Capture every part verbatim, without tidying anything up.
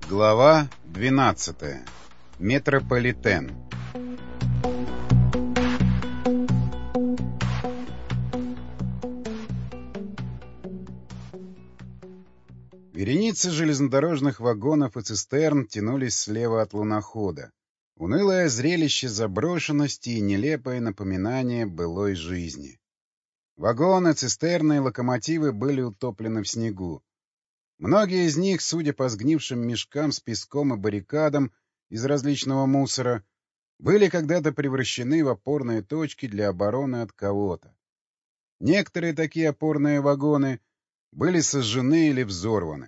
Глава двенадцатая. Метрополитен. Вереницы железнодорожных вагонов и цистерн тянулись слева от лунохода. Унылое зрелище заброшенности и нелепое напоминание былой жизни. Вагоны, цистерны и локомотивы были утоплены в снегу. Многие из них, судя по сгнившим мешкам с песком и баррикадам из различного мусора, были когда-то превращены в опорные точки для обороны от кого-то. Некоторые такие опорные вагоны были сожжены или взорваны.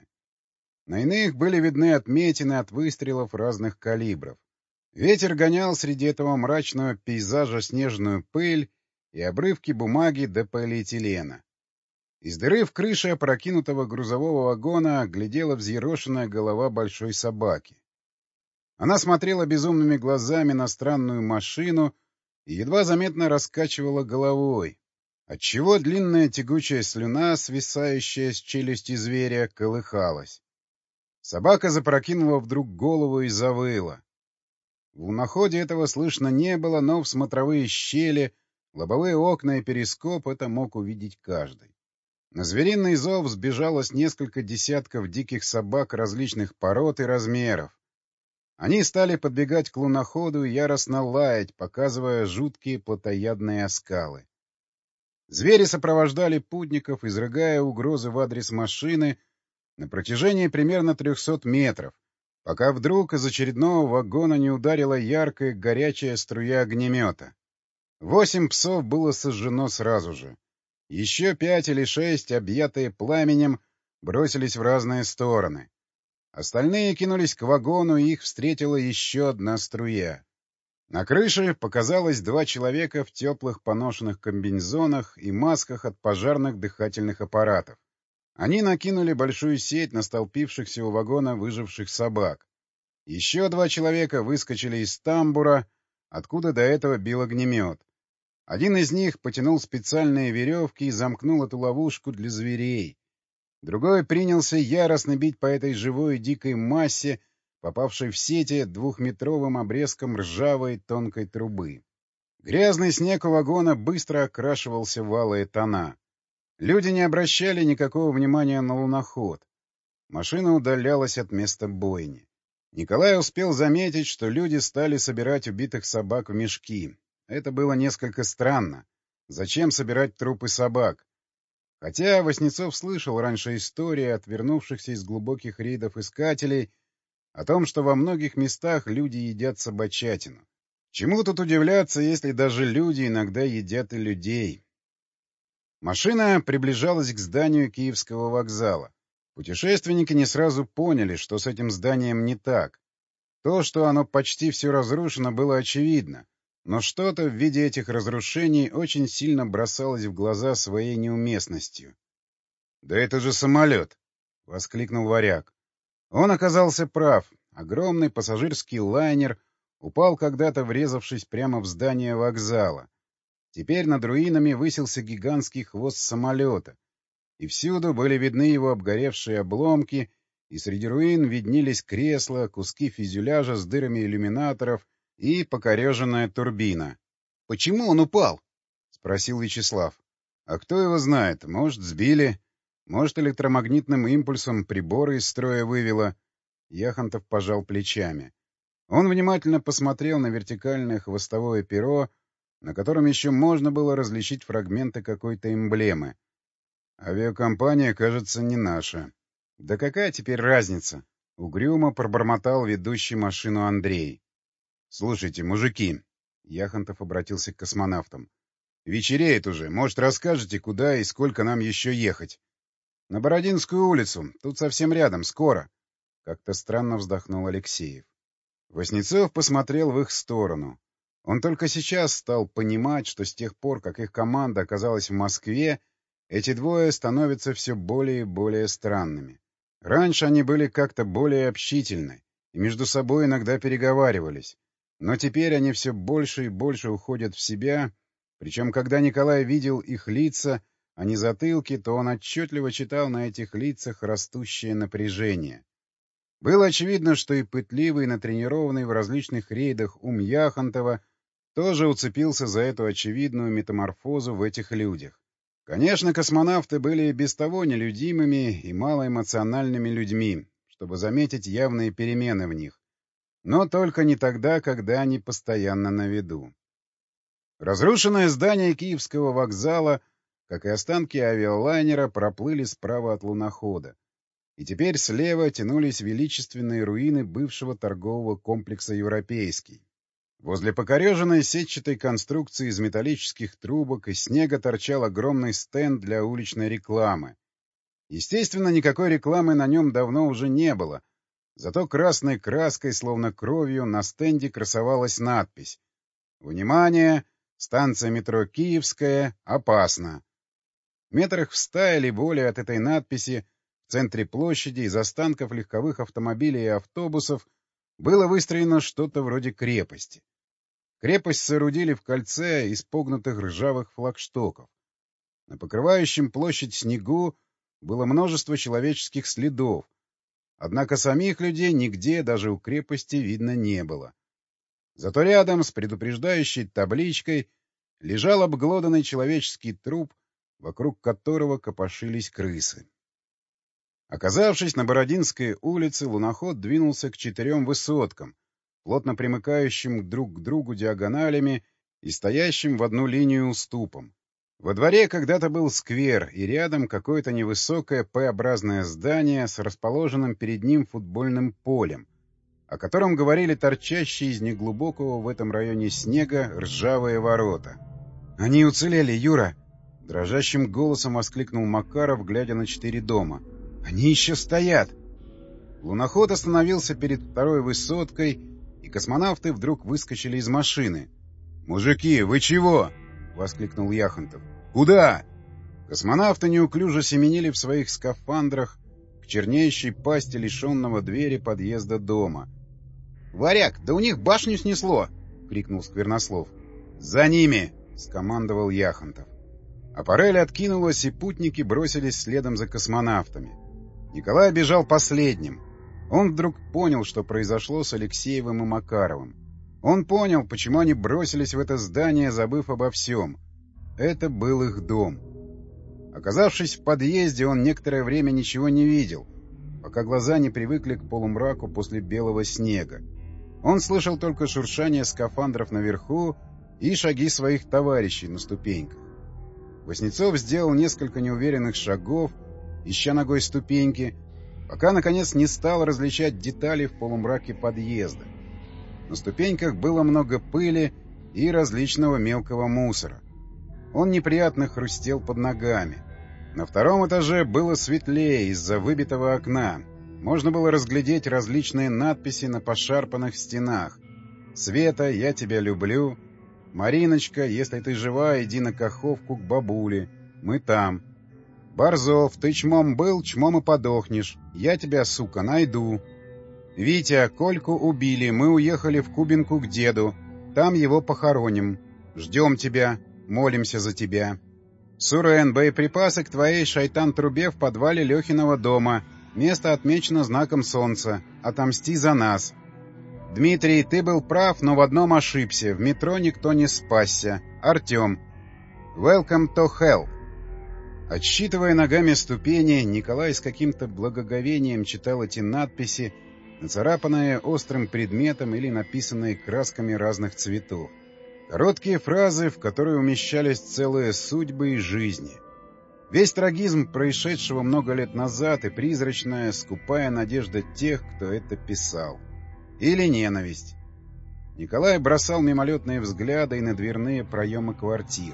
На иных были видны отметины от выстрелов разных калибров. Ветер гонял среди этого мрачного пейзажа снежную пыль и обрывки бумаги до полиэтилена. Из дыры в крыше опрокинутого грузового вагона глядела взъерошенная голова большой собаки. Она смотрела безумными глазами на странную машину и едва заметно раскачивала головой, отчего длинная тягучая слюна, свисающая с челюсти зверя, колыхалась. Собака запрокинула вдруг голову и завыла. В луноходе этого слышно не было, но в смотровые щели, лобовые окна и перископ это мог увидеть каждый. На звериный зов сбежалось несколько десятков диких собак различных пород и размеров. Они стали подбегать к луноходу и яростно лаять, показывая жуткие плотоядные оскалы. Звери сопровождали путников, изрыгая угрозы в адрес машины на протяжении примерно трехсот метров, пока вдруг из очередного вагона не ударила яркая горячая струя огнемета. Восемь псов было сожжено сразу же. Еще пять или шесть, объятые пламенем, бросились в разные стороны. Остальные кинулись к вагону, и их встретила еще одна струя. На крыше показалось два человека в теплых поношенных комбинезонах и масках от пожарных дыхательных аппаратов. Они накинули большую сеть на столпившихся у вагона выживших собак. Еще два человека выскочили из тамбура, откуда до этого бил огнемет. Один из них потянул специальные веревки и замкнул эту ловушку для зверей. Другой принялся яростно бить по этой живой дикой массе, попавшей в сети двухметровым обрезком ржавой тонкой трубы. Грязный снег у вагона быстро окрашивался в алые тона. Люди не обращали никакого внимания на луноход. Машина удалялась от места бойни. Николай успел заметить, что люди стали собирать убитых собак в мешки. Это было несколько странно. Зачем собирать трупы собак? Хотя Васнецов слышал раньше истории от вернувшихся из глубоких рейдов искателей о том, что во многих местах люди едят собачатину. Чему тут удивляться, если даже люди иногда едят и людей? Машина приближалась к зданию Киевского вокзала. Путешественники не сразу поняли, что с этим зданием не так. То, что оно почти все разрушено, было очевидно. Но что-то в виде этих разрушений очень сильно бросалось в глаза своей неуместностью. — Да это же самолет! — воскликнул Варяг. Он оказался прав. Огромный пассажирский лайнер упал когда-то, врезавшись прямо в здание вокзала. Теперь над руинами высился гигантский хвост самолета, и всюду были видны его обгоревшие обломки, и среди руин виднелись кресла, куски фюзеляжа с дырами иллюминаторов и покореженная турбина. — Почему он упал? — спросил Вячеслав. — А кто его знает? Может, сбили? Может, электромагнитным импульсом приборы из строя вывело? Яхонтов пожал плечами. Он внимательно посмотрел на вертикальное хвостовое перо, на котором еще можно было различить фрагменты какой-то эмблемы. Авиакомпания, кажется, не наша. — Да какая теперь разница? — угрюмо пробормотал ведущий машину Андрей. — Слушайте, мужики, — Яхонтов обратился к космонавтам, — вечереет уже. Может, расскажете, куда и сколько нам еще ехать? — На Бородинскую улицу. Тут совсем рядом. Скоро. Как-то странно вздохнул Алексеев. Васнецов посмотрел в их сторону. Он только сейчас стал понимать, что с тех пор, как их команда оказалась в Москве, эти двое становятся все более и более странными. Раньше они были как-то более общительны и между собой иногда переговаривались. Но теперь они все больше и больше уходят в себя, причем когда Николай видел их лица, а не затылки, то он отчетливо читал на этих лицах растущее напряжение. Было очевидно, что и пытливый, и натренированный в различных рейдах ум Яхонтова тоже уцепился за эту очевидную метаморфозу в этих людях. Конечно, космонавты были и без того нелюдимыми и малоэмоциональными людьми, чтобы заметить явные перемены в них, но только не тогда, когда они постоянно на виду. Разрушенное здание Киевского вокзала, как и останки авиалайнера, проплыли справа от лунохода. И теперь слева тянулись величественные руины бывшего торгового комплекса «Европейский». Возле покореженной сетчатой конструкции из металлических трубок и снега торчал огромный стенд для уличной рекламы. Естественно, никакой рекламы на нем давно уже не было, зато красной краской, словно кровью, на стенде красовалась надпись: «Внимание! Станция метро Киевская. Опасно!». Метрах в ста или более от этой надписи в центре площади из останков легковых автомобилей и автобусов было выстроено что-то вроде крепости. Крепость соорудили в кольце из погнутых ржавых флагштоков. На покрывающем площадь снегу было множество человеческих следов, однако самих людей нигде, даже у крепости, видно не было. Зато рядом с предупреждающей табличкой лежал обглоданный человеческий труп, вокруг которого копошились крысы. Оказавшись на Бородинской улице, луноход двинулся к четырем высоткам, плотно примыкающим друг к другу диагоналями и стоящим в одну линию уступом. Во дворе когда-то был сквер, и рядом какое-то невысокое П-образное здание с расположенным перед ним футбольным полем, о котором говорили торчащие из неглубокого в этом районе снега ржавые ворота. «Они уцелели, Юра!» — дрожащим голосом воскликнул Макаров, глядя на четыре дома. «Они еще стоят!» Луноход остановился перед второй высоткой, и космонавты вдруг выскочили из машины. «Мужики, вы чего?» — воскликнул Яхонтов. «Куда?» Космонавты неуклюже семенили в своих скафандрах к чернеющей пасти лишенного двери подъезда дома. «Варяг, да у них башню снесло!» — крикнул Сквернослов. «За ними!» — скомандовал Яхонтов. Аппарель откинулась, и путники бросились следом за космонавтами. Николай бежал последним. Он вдруг понял, что произошло с Алексеевым и Макаровым. Он понял, почему они бросились в это здание, забыв обо всем. Это был их дом. Оказавшись в подъезде, он некоторое время ничего не видел, пока глаза не привыкли к полумраку после белого снега. Он слышал только шуршание скафандров наверху и шаги своих товарищей на ступеньках. Васнецов сделал несколько неуверенных шагов, ища ногой ступеньки, пока, наконец, не стал различать детали в полумраке подъезда. На ступеньках было много пыли и различного мелкого мусора. Он неприятно хрустел под ногами. На втором этаже было светлее из-за выбитого окна. Можно было разглядеть различные надписи на пошарпанных стенах. «Света, я тебя люблю», «Мариночка, если ты жива, иди на Каховку к бабуле, мы там», «Борзов, ты чмом был, чмом и подохнешь, я тебя, сука, найду», «Витя, Кольку убили, мы уехали в Кубинку к деду, там его похороним, ждем тебя, молимся за тебя». «Сурен, боеприпасы к твоей шайтан-трубе в подвале Лехиного дома, место отмечено знаком солнца, отомсти за нас». «Дмитрий, ты был прав, но в одном ошибся, в метро никто не спасся. Артем. Welcome to hell». Отсчитывая ногами ступени, Николай с каким-то благоговением читал эти надписи, нацарапанные острым предметом или написанные красками разных цветов. Короткие фразы, в которые умещались целые судьбы и жизни. Весь трагизм происшедшего много лет назад и призрачная, скупая надежда тех, кто это писал. Или ненависть. Николай бросал мимолетные взгляды и на дверные проемы квартир.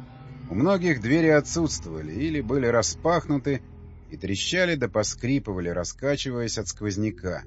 У многих двери отсутствовали или были распахнуты и трещали да поскрипывали, раскачиваясь от сквозняка.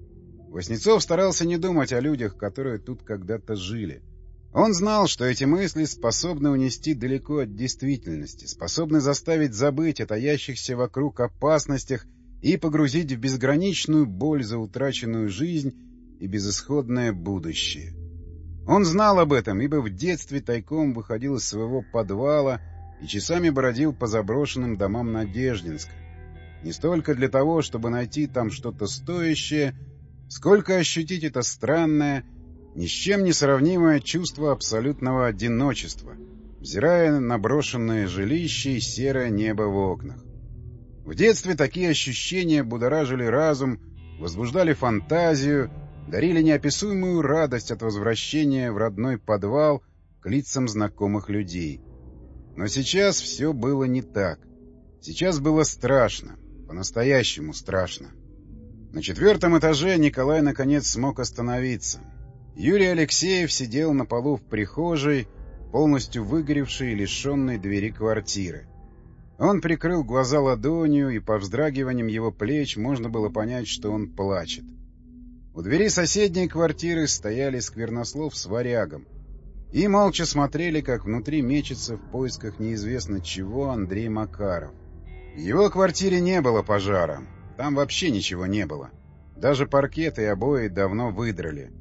Васнецов старался не думать о людях, которые тут когда-то жили. Он знал, что эти мысли способны унести далеко от действительности, способны заставить забыть о таящихся вокруг опасностях и погрузить в безграничную боль за утраченную жизнь и безысходное будущее. Он знал об этом, ибо в детстве тайком выходил из своего подвала и часами бродил по заброшенным домам Надеждинска. Не столько для того, чтобы найти там что-то стоящее, сколько ощутить это странное, ни с чем не сравнимое чувство абсолютного одиночества, взирая на брошенное жилище и серое небо в окнах. В детстве такие ощущения будоражили разум, возбуждали фантазию, дарили неописуемую радость от возвращения в родной подвал к лицам знакомых людей. Но сейчас все было не так. Сейчас было страшно, по-настоящему страшно. На четвертом этаже Николай наконец смог остановиться. Юрий Алексеев сидел на полу в прихожей, полностью выгоревшей и лишенной двери квартиры. Он прикрыл глаза ладонью, и по вздрагиваниям его плеч можно было понять, что он плачет. У двери соседней квартиры стояли Сквернослов с Варягом и молча смотрели, как внутри мечется в поисках неизвестно чего Андрей Макаров. В его квартире не было пожара, там вообще ничего не было. Даже паркет и обои давно выдрали.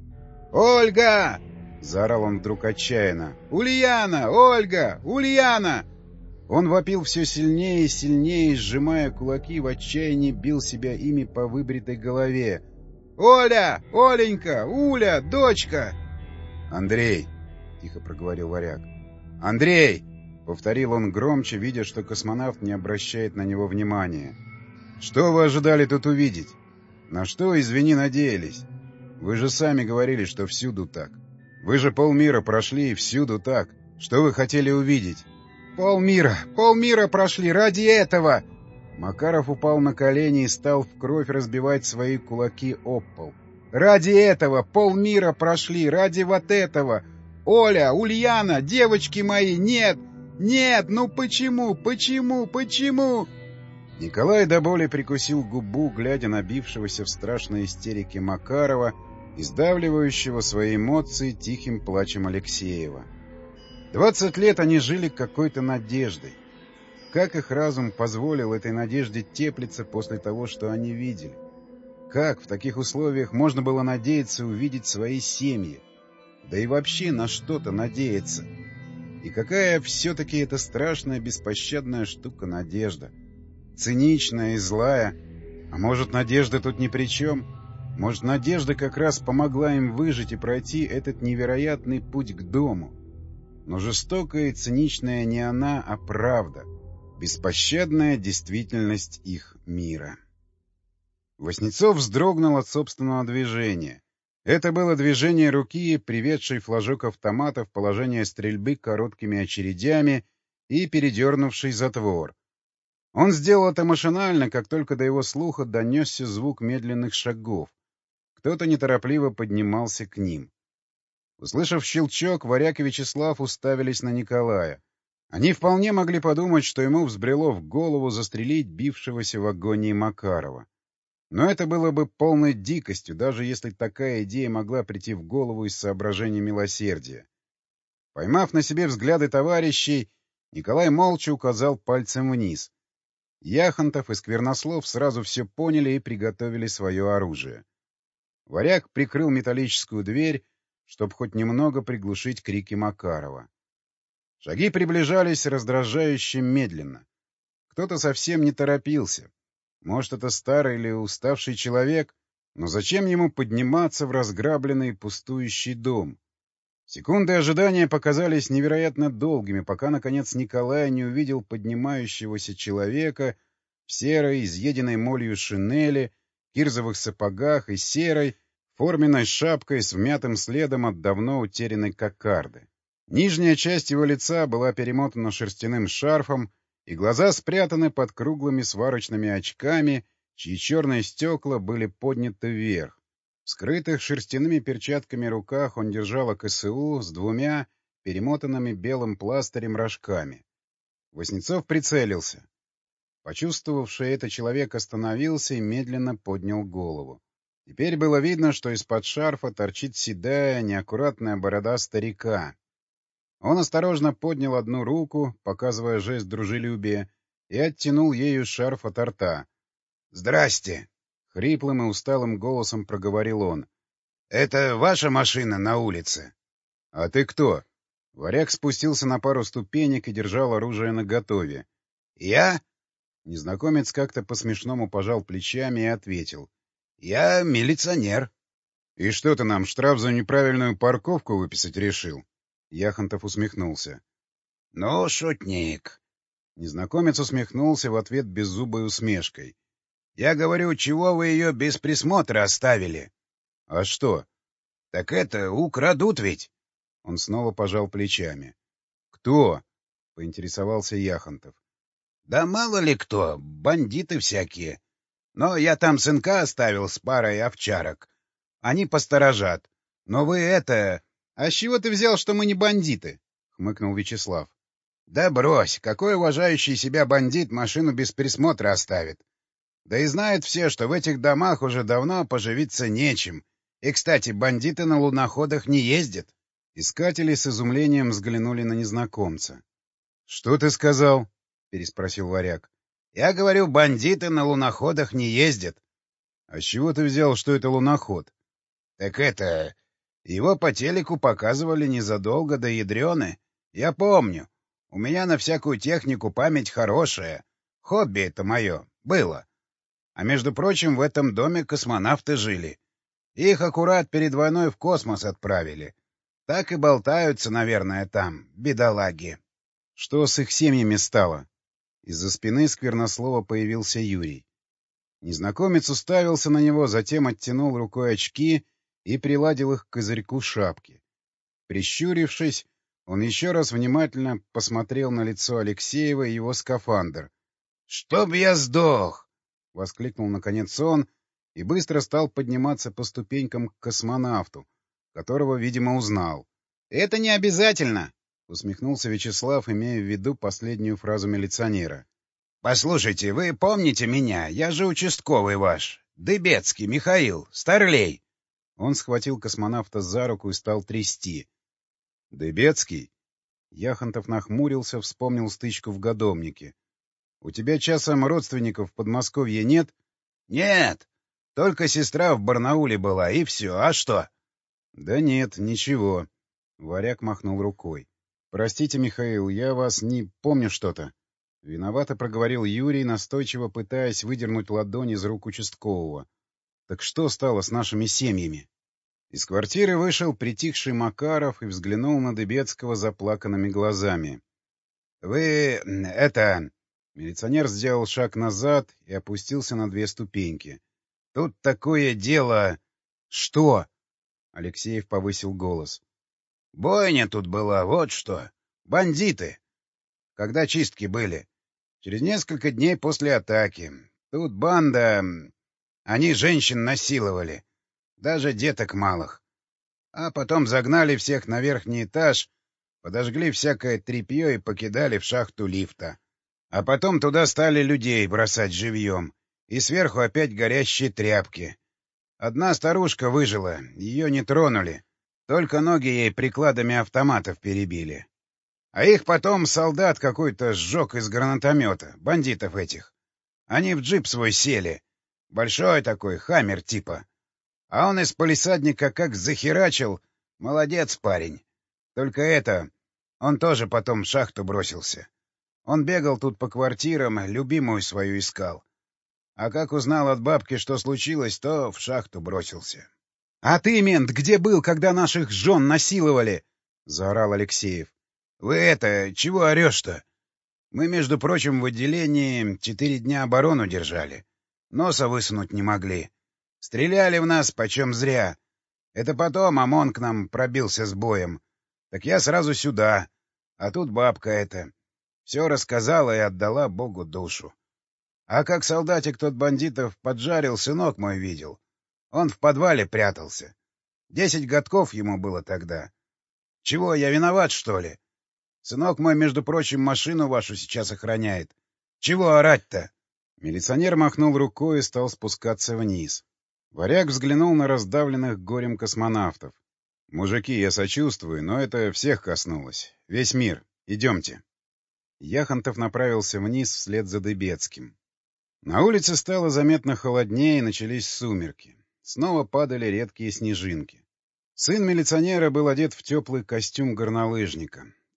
«Ольга!» — заорал он вдруг отчаянно. «Ульяна! Ольга! Ульяна!» Он вопил все сильнее и сильнее, сжимая кулаки, в отчаянии бил себя ими по выбритой голове. «Оля! Оленька! Уля! Дочка!» «Андрей!» — тихо проговорил Варяг. «Андрей!» — повторил он громче, видя, что космонавт не обращает на него внимания. «Что вы ожидали тут увидеть? На что, извини, надеялись? Вы же сами говорили, что всюду так. Вы же полмира прошли, и всюду так. Что вы хотели увидеть?» «Полмира! Полмира прошли ради этого!» Макаров упал на колени и стал в кровь разбивать свои кулаки об пол. «Ради этого! Полмира прошли! Ради вот этого! Оля! Ульяна! Девочки мои! Нет! Нет! Ну почему? Почему? Почему?» Николай до боли прикусил губу, глядя на бившегося в страшной истерике Макарова и сдавливающего свои эмоции тихим плачем Алексеева. Двадцать лет они жили какой-то надеждой. Как их разум позволил этой надежде теплиться после того, что они видели? Как в таких условиях можно было надеяться увидеть свои семьи? Да и вообще на что-то надеяться? И какая все-таки эта страшная беспощадная штука надежда? Циничная и злая. А может, надежда тут ни при чем? Может, надежда как раз помогла им выжить и пройти этот невероятный путь к дому? Но жестокая и циничная не она, а правда. Беспощадная действительность их мира. Васнецов вздрогнул от собственного движения. Это было движение руки, приведшей флажок автомата в положение стрельбы короткими очередями и передернувший затвор. Он сделал это машинально, как только до его слуха донесся звук медленных шагов. Кто-то неторопливо поднимался к ним. Услышав щелчок, Варяг и Вячеслав уставились на Николая. Они вполне могли подумать, что ему взбрело в голову застрелить бившегося в агонии Макарова. Но это было бы полной дикостью, даже если такая идея могла прийти в голову из соображений милосердия. Поймав на себе взгляды товарищей, Николай молча указал пальцем вниз. Яхонтов и Сквернослов сразу все поняли и приготовили свое оружие. Варяг прикрыл металлическую дверь, чтобы хоть немного приглушить крики Макарова. Шаги приближались раздражающе медленно. Кто-то совсем не торопился. Может, это старый или уставший человек, но зачем ему подниматься в разграбленный пустующий дом? Секунды ожидания показались невероятно долгими, пока, наконец, Николай не увидел поднимающегося человека в серой, изъеденной молью шинели, кирзовых сапогах и серой, форменной шапкой с вмятым следом от давно утерянной кокарды. Нижняя часть его лица была перемотана шерстяным шарфом, и глаза спрятаны под круглыми сварочными очками, чьи черные стекла были подняты вверх. В скрытых шерстяными перчатками руках он держал АКСУ с двумя перемотанными белым пластырем рожками. Васнецов прицелился. Почувствовавший это человек остановился и медленно поднял голову. Теперь было видно, что из-под шарфа торчит седая, неаккуратная борода старика. Он осторожно поднял одну руку, показывая жест дружелюбия, и оттянул ею шарф от рта. «Здрасте!» — хриплым и усталым голосом проговорил он. «Это ваша машина на улице?» «А ты кто?» Варяг спустился на пару ступенек и держал оружие наготове. «Я? Незнакомец как-то по-смешному пожал плечами и ответил. — Я милиционер. — И что ты нам, штраф за неправильную парковку выписать решил? Яхонтов усмехнулся. — Ну, шутник. Незнакомец усмехнулся в ответ беззубой усмешкой. — Я говорю, чего вы ее без присмотра оставили? — А что? — Так это, украдут ведь. Он снова пожал плечами. — Кто? — поинтересовался Яхонтов. — Да мало ли кто, бандиты всякие. Но я там сынка оставил с парой овчарок. Они посторожат. Но вы это... — А с чего ты взял, что мы не бандиты? — хмыкнул Вячеслав. — Да брось, какой уважающий себя бандит машину без присмотра оставит? Да и знают все, что в этих домах уже давно поживиться нечем. И, кстати, бандиты на луноходах не ездят. Искатели с изумлением взглянули на незнакомца. — Что ты сказал? — переспросил Варяг. — Я говорю, бандиты на луноходах не ездят. — А с чего ты взял, что это луноход? — Так это... Его по телеку показывали незадолго до ядрены. Я помню. У меня на всякую технику память хорошая. Хобби это мое. Было. А между прочим, в этом доме космонавты жили. Их аккурат перед войной в космос отправили. Так и болтаются, наверное, там, бедолаги. Что с их семьями стало? Из-за спины сквернослова появился Юрий. Незнакомец уставился на него, затем оттянул рукой очки и приладил их к козырьку шапки. Прищурившись, он еще раз внимательно посмотрел на лицо Алексеева и его скафандр. — Чтоб я сдох! — воскликнул наконец он и быстро стал подниматься по ступенькам к космонавту, которого, видимо, узнал. — Это не обязательно! — усмехнулся Вячеслав, имея в виду последнюю фразу милиционера. — Послушайте, вы помните меня? Я же участковый ваш. Дыбецкий Михаил, Старлей. Он схватил космонавта за руку и стал трясти. — Дыбецкий? Яхонтов нахмурился, вспомнил стычку в Годомнике. — У тебя часом родственников в Подмосковье нет? — Нет. Только сестра в Барнауле была, и все. А что? — Да нет, ничего. Варяг махнул рукой. — Простите, Михаил, я вас не помню что-то. Виновато проговорил Юрий, настойчиво пытаясь выдернуть ладонь из рук участкового. — Так что стало с нашими семьями? Из квартиры вышел притихший Макаров и взглянул на Дыбецкого заплаканными глазами. — Вы... это... Милиционер сделал шаг назад и опустился на две ступеньки. — Тут такое дело... — Что? — Алексеев повысил голос. — Бойня тут была, вот что. Бандиты. Когда чистки были. Через несколько дней после атаки. Тут банда... Они женщин насиловали. Даже деток малых. А потом загнали всех на верхний этаж, подожгли всякое тряпье и покидали в шахту лифта. А потом туда стали людей бросать живьем. И сверху опять горящие тряпки. Одна старушка выжила, ее не тронули. Только ноги ей прикладами автоматов перебили. А их потом солдат какой-то сжег из гранатомета, бандитов этих. Они в джип свой сели. Большой такой, хаммер типа. А он из палисадника как захерачил. Молодец парень. Только это... Он тоже потом в шахту бросился. Он бегал тут по квартирам, любимую свою искал. А как узнал от бабки, что случилось, то в шахту бросился. — А ты, мент, где был, когда наших жен насиловали? — заорал Алексеев. — Вы это, чего орешь-то? Мы, между прочим, в отделении четыре дня оборону держали. Носа высунуть не могли. Стреляли в нас почем зря. Это потом ОМОН к нам пробился с боем. Так я сразу сюда. А тут бабка эта. Все рассказала и отдала Богу душу. А как солдатик тот бандитов поджарил, сынок мой видел. Он в подвале прятался. Десять годков ему было тогда. Чего, я виноват, что ли? Сынок мой, между прочим, машину вашу сейчас охраняет. Чего орать-то? Милиционер махнул рукой и стал спускаться вниз. Варяг взглянул на раздавленных горем космонавтов. — Мужики, я сочувствую, но это всех коснулось. Весь мир. Идемте. Яхонтов направился вниз вслед за Дыбецким. На улице стало заметно холоднее, и начались сумерки. Снова падали редкие снежинки. Сын милиционера был одет в теплый костюм горнолыжника.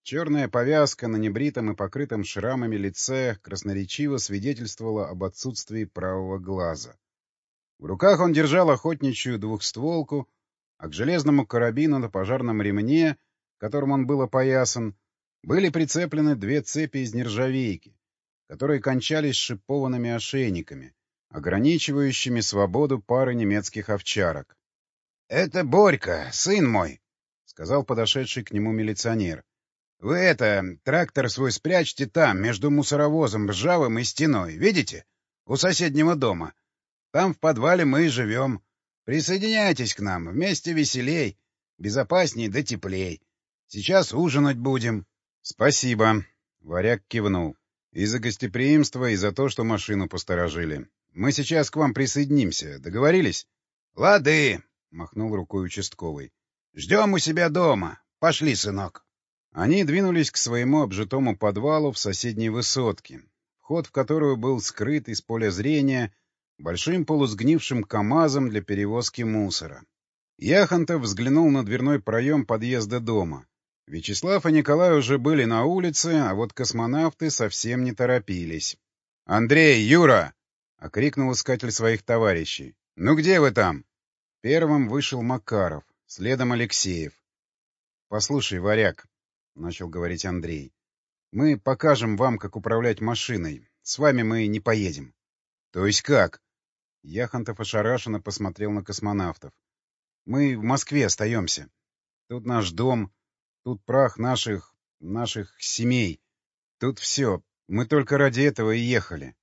Черная повязка на небритом и покрытом шрамами лице красноречиво свидетельствовала об отсутствии правого глаза. В руках он держал охотничью двухстволку, а к железному карабину на пожарном ремне, которым он был опоясан, были прицеплены две цепи из нержавейки, которые кончались шипованными ошейниками, ограничивающими свободу пары немецких овчарок. — Это Борька, сын мой, — сказал подошедший к нему милиционер. — Вы это, трактор свой спрячьте там, между мусоровозом ржавым и стеной, видите? У соседнего дома. Там в подвале мы и живем. Присоединяйтесь к нам, вместе веселей, безопасней да теплей. Сейчас ужинать будем. — Спасибо, — Варяг кивнул. — И за гостеприимство, и за то, что машину посторожили. Мы сейчас к вам присоединимся. Договорились? — Лады, — махнул рукой участковый. — Ждем у себя дома. Пошли, сынок. Они двинулись к своему обжитому подвалу в соседней высотке, вход в которую был скрыт из поля зрения большим полусгнившим КАМАЗом для перевозки мусора. Яхонтов взглянул на дверной проем подъезда дома. Вячеслав и Николай уже были на улице, а вот космонавты совсем не торопились. — Андрей, Юра! — окрикнул искатель своих товарищей. — Ну где вы там? Первым вышел Макаров, следом Алексеев. — Послушай, Варяг, — начал говорить Андрей, — мы покажем вам, как управлять машиной. С вами мы не поедем. — То есть как? Яхонтов ошарашенно посмотрел на космонавтов. — Мы в Москве остаемся. Тут наш дом, тут прах наших... наших семей. Тут все. Мы только ради этого и ехали.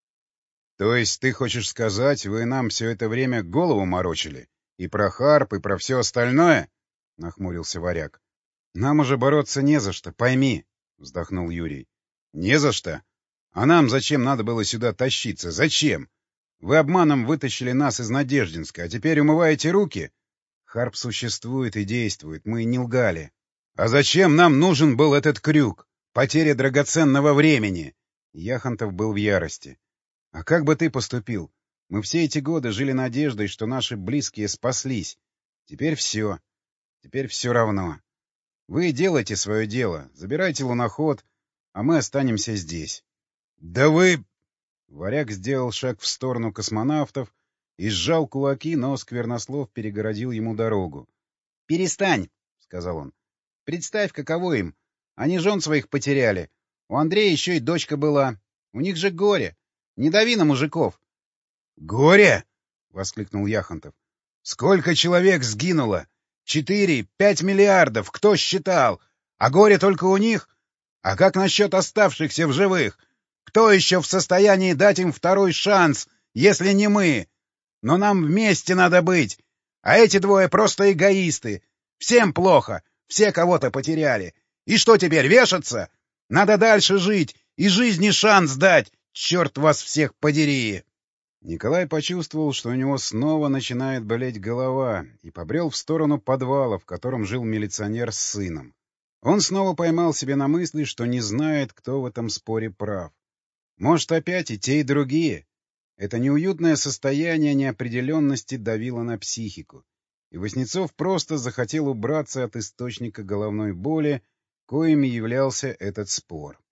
— То есть ты хочешь сказать, вы нам все это время голову морочили? И про Харп, и про все остальное? — нахмурился Варяг. — Нам уже бороться не за что, пойми, — вздохнул Юрий. — Не за что? А нам зачем надо было сюда тащиться? Зачем? Вы обманом вытащили нас из Надеждинска, а теперь умываете руки? Харп существует и действует, мы не лгали. А зачем нам нужен был этот крюк? Потеря драгоценного времени. Яхонтов был в ярости. А как бы ты поступил? Мы все эти годы жили надеждой, что наши близкие спаслись. Теперь все. Теперь все равно. Вы делайте свое дело, забирайте луноход, а мы останемся здесь. — Да вы... Варяг сделал шаг в сторону космонавтов и сжал кулаки, но Сквернослов перегородил ему дорогу. — Перестань, — сказал он. — Представь, каково им. Они жен своих потеряли. У Андрея еще и дочка была. У них же горе. Не дави на мужиков. — Горе? — воскликнул Яхонтов. — Сколько человек сгинуло? Четыре, пять миллиардов. Кто считал? А горе только у них? А как насчет оставшихся в живых? Кто еще в состоянии дать им второй шанс, если не мы? Но нам вместе надо быть. А эти двое просто эгоисты. Всем плохо. Все кого-то потеряли. И что теперь, вешаться? Надо дальше жить и жизни шанс дать. Черт вас всех подери! Николай почувствовал, что у него снова начинает болеть голова, и побрел в сторону подвала, в котором жил милиционер с сыном. Он снова поймал себя на мысли, что не знает, кто в этом споре прав. Может, опять и те, и другие? Это неуютное состояние неопределенности давило на психику, и Васнецов просто захотел убраться от источника головной боли, коим являлся этот спор.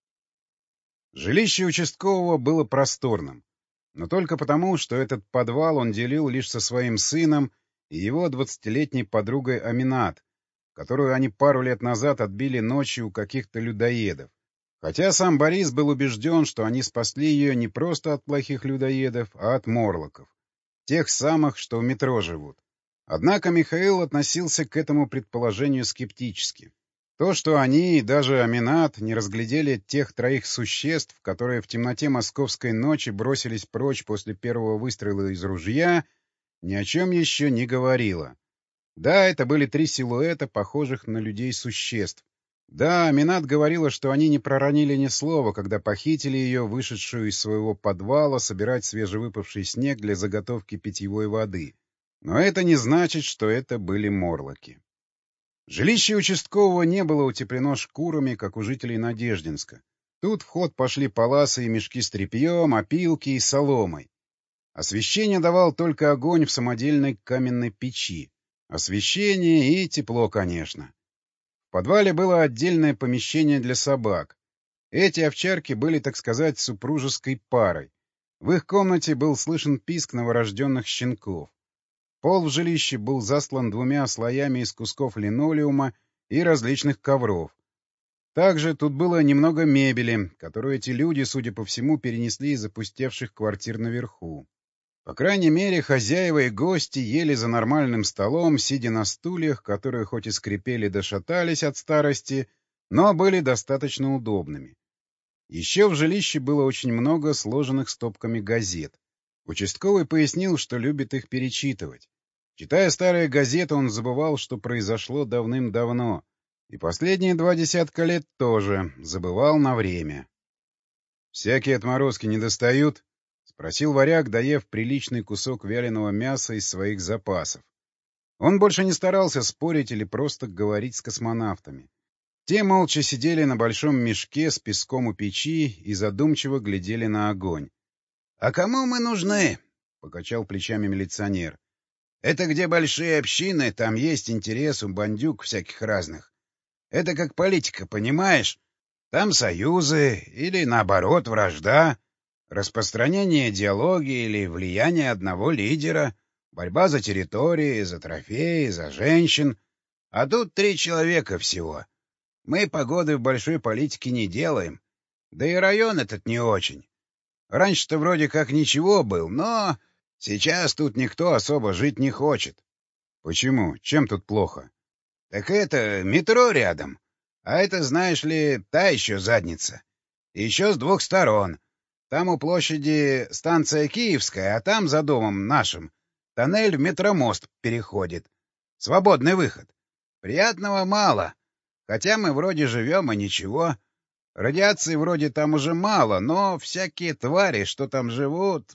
Жилище участкового было просторным, но только потому, что этот подвал он делил лишь со своим сыном и его двадцатилетней подругой Аминат, которую они пару лет назад отбили ночью у каких-то людоедов. Хотя сам Борис был убежден, что они спасли ее не просто от плохих людоедов, а от морлоков. Тех самых, что в метро живут. Однако Михаил относился к этому предположению скептически. То, что они и даже Аминат не разглядели тех троих существ, которые в темноте московской ночи бросились прочь после первого выстрела из ружья, ни о чем еще не говорило. Да, это были три силуэта, похожих на людей существ. Да, Аминат говорила, что они не проронили ни слова, когда похитили ее, вышедшую из своего подвала, собирать свежевыпавший снег для заготовки питьевой воды. Но это не значит, что это были морлоки. Жилище участкового не было утеплено шкурами, как у жителей Надеждинска. Тут в ход пошли паласы и мешки с тряпьем, опилки и соломой. Освещение давал только огонь в самодельной каменной печи. Освещение и тепло, конечно. В подвале было отдельное помещение для собак. Эти овчарки были, так сказать, супружеской парой. В их комнате был слышен писк новорожденных щенков. Пол в жилище был застлан двумя слоями из кусков линолеума и различных ковров. Также тут было немного мебели, которую эти люди, судя по всему, перенесли из опустевших квартир наверху. По крайней мере, хозяева и гости ели за нормальным столом, сидя на стульях, которые хоть и скрипели да шатались от старости, но были достаточно удобными. Еще в жилище было очень много сложенных стопками газет. Участковый пояснил, что любит их перечитывать. Читая старые газеты, он забывал, что произошло давным-давно, и последние два десятка лет тоже забывал на время. «Всякие отморозки не достают?» — спросил варяг, доев приличный кусок вяленого мяса из своих запасов. Он больше не старался спорить или просто говорить с космонавтами. Те молча сидели на большом мешке с песком у печи и задумчиво глядели на огонь. — А кому мы нужны? — покачал плечами милиционер. — Это где большие общины, там есть интерес у бандюк всяких разных. Это как политика, понимаешь? Там союзы или, наоборот, вражда, распространение идеологии или влияние одного лидера, борьба за территории, за трофеи, за женщин. А тут три человека всего. Мы погоды в большой политике не делаем. Да и район этот не очень. Раньше-то вроде как ничего был, но сейчас тут никто особо жить не хочет. Почему? Чем тут плохо? Так это метро рядом. А это, знаешь ли, та еще задница. И еще с двух сторон. Там у площади станция Киевская, а там за домом нашим тоннель в метромост переходит. Свободный выход. Приятного мало. Хотя мы вроде живем, и ничего. Радиации вроде там уже мало, но всякие твари, что там живут...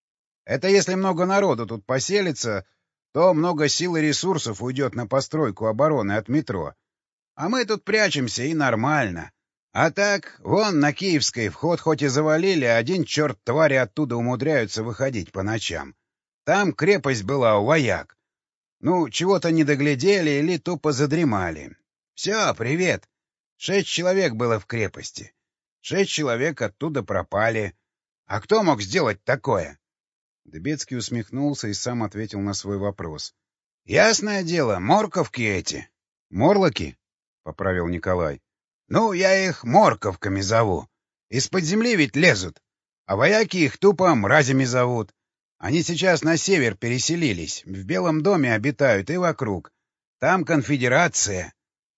Это если много народу тут поселится, то много сил и ресурсов уйдет на постройку обороны от метро. А мы тут прячемся, и нормально. А так, вон на Киевской вход хоть и завалили, один черт твари оттуда умудряются выходить по ночам. Там крепость была у вояк. Ну, чего-то не доглядели или тупо задремали. Все, привет. Шесть человек было в крепости. Шесть человек оттуда пропали. А кто мог сделать такое? Дыбецкий усмехнулся и сам ответил на свой вопрос. — Ясное дело, морковки эти. — Морлоки? — поправил Николай. — Ну, я их морковками зову. Из-под земли ведь лезут. А вояки их тупо мразями зовут. Они сейчас на север переселились, в Белом доме обитают и вокруг. Там конфедерация.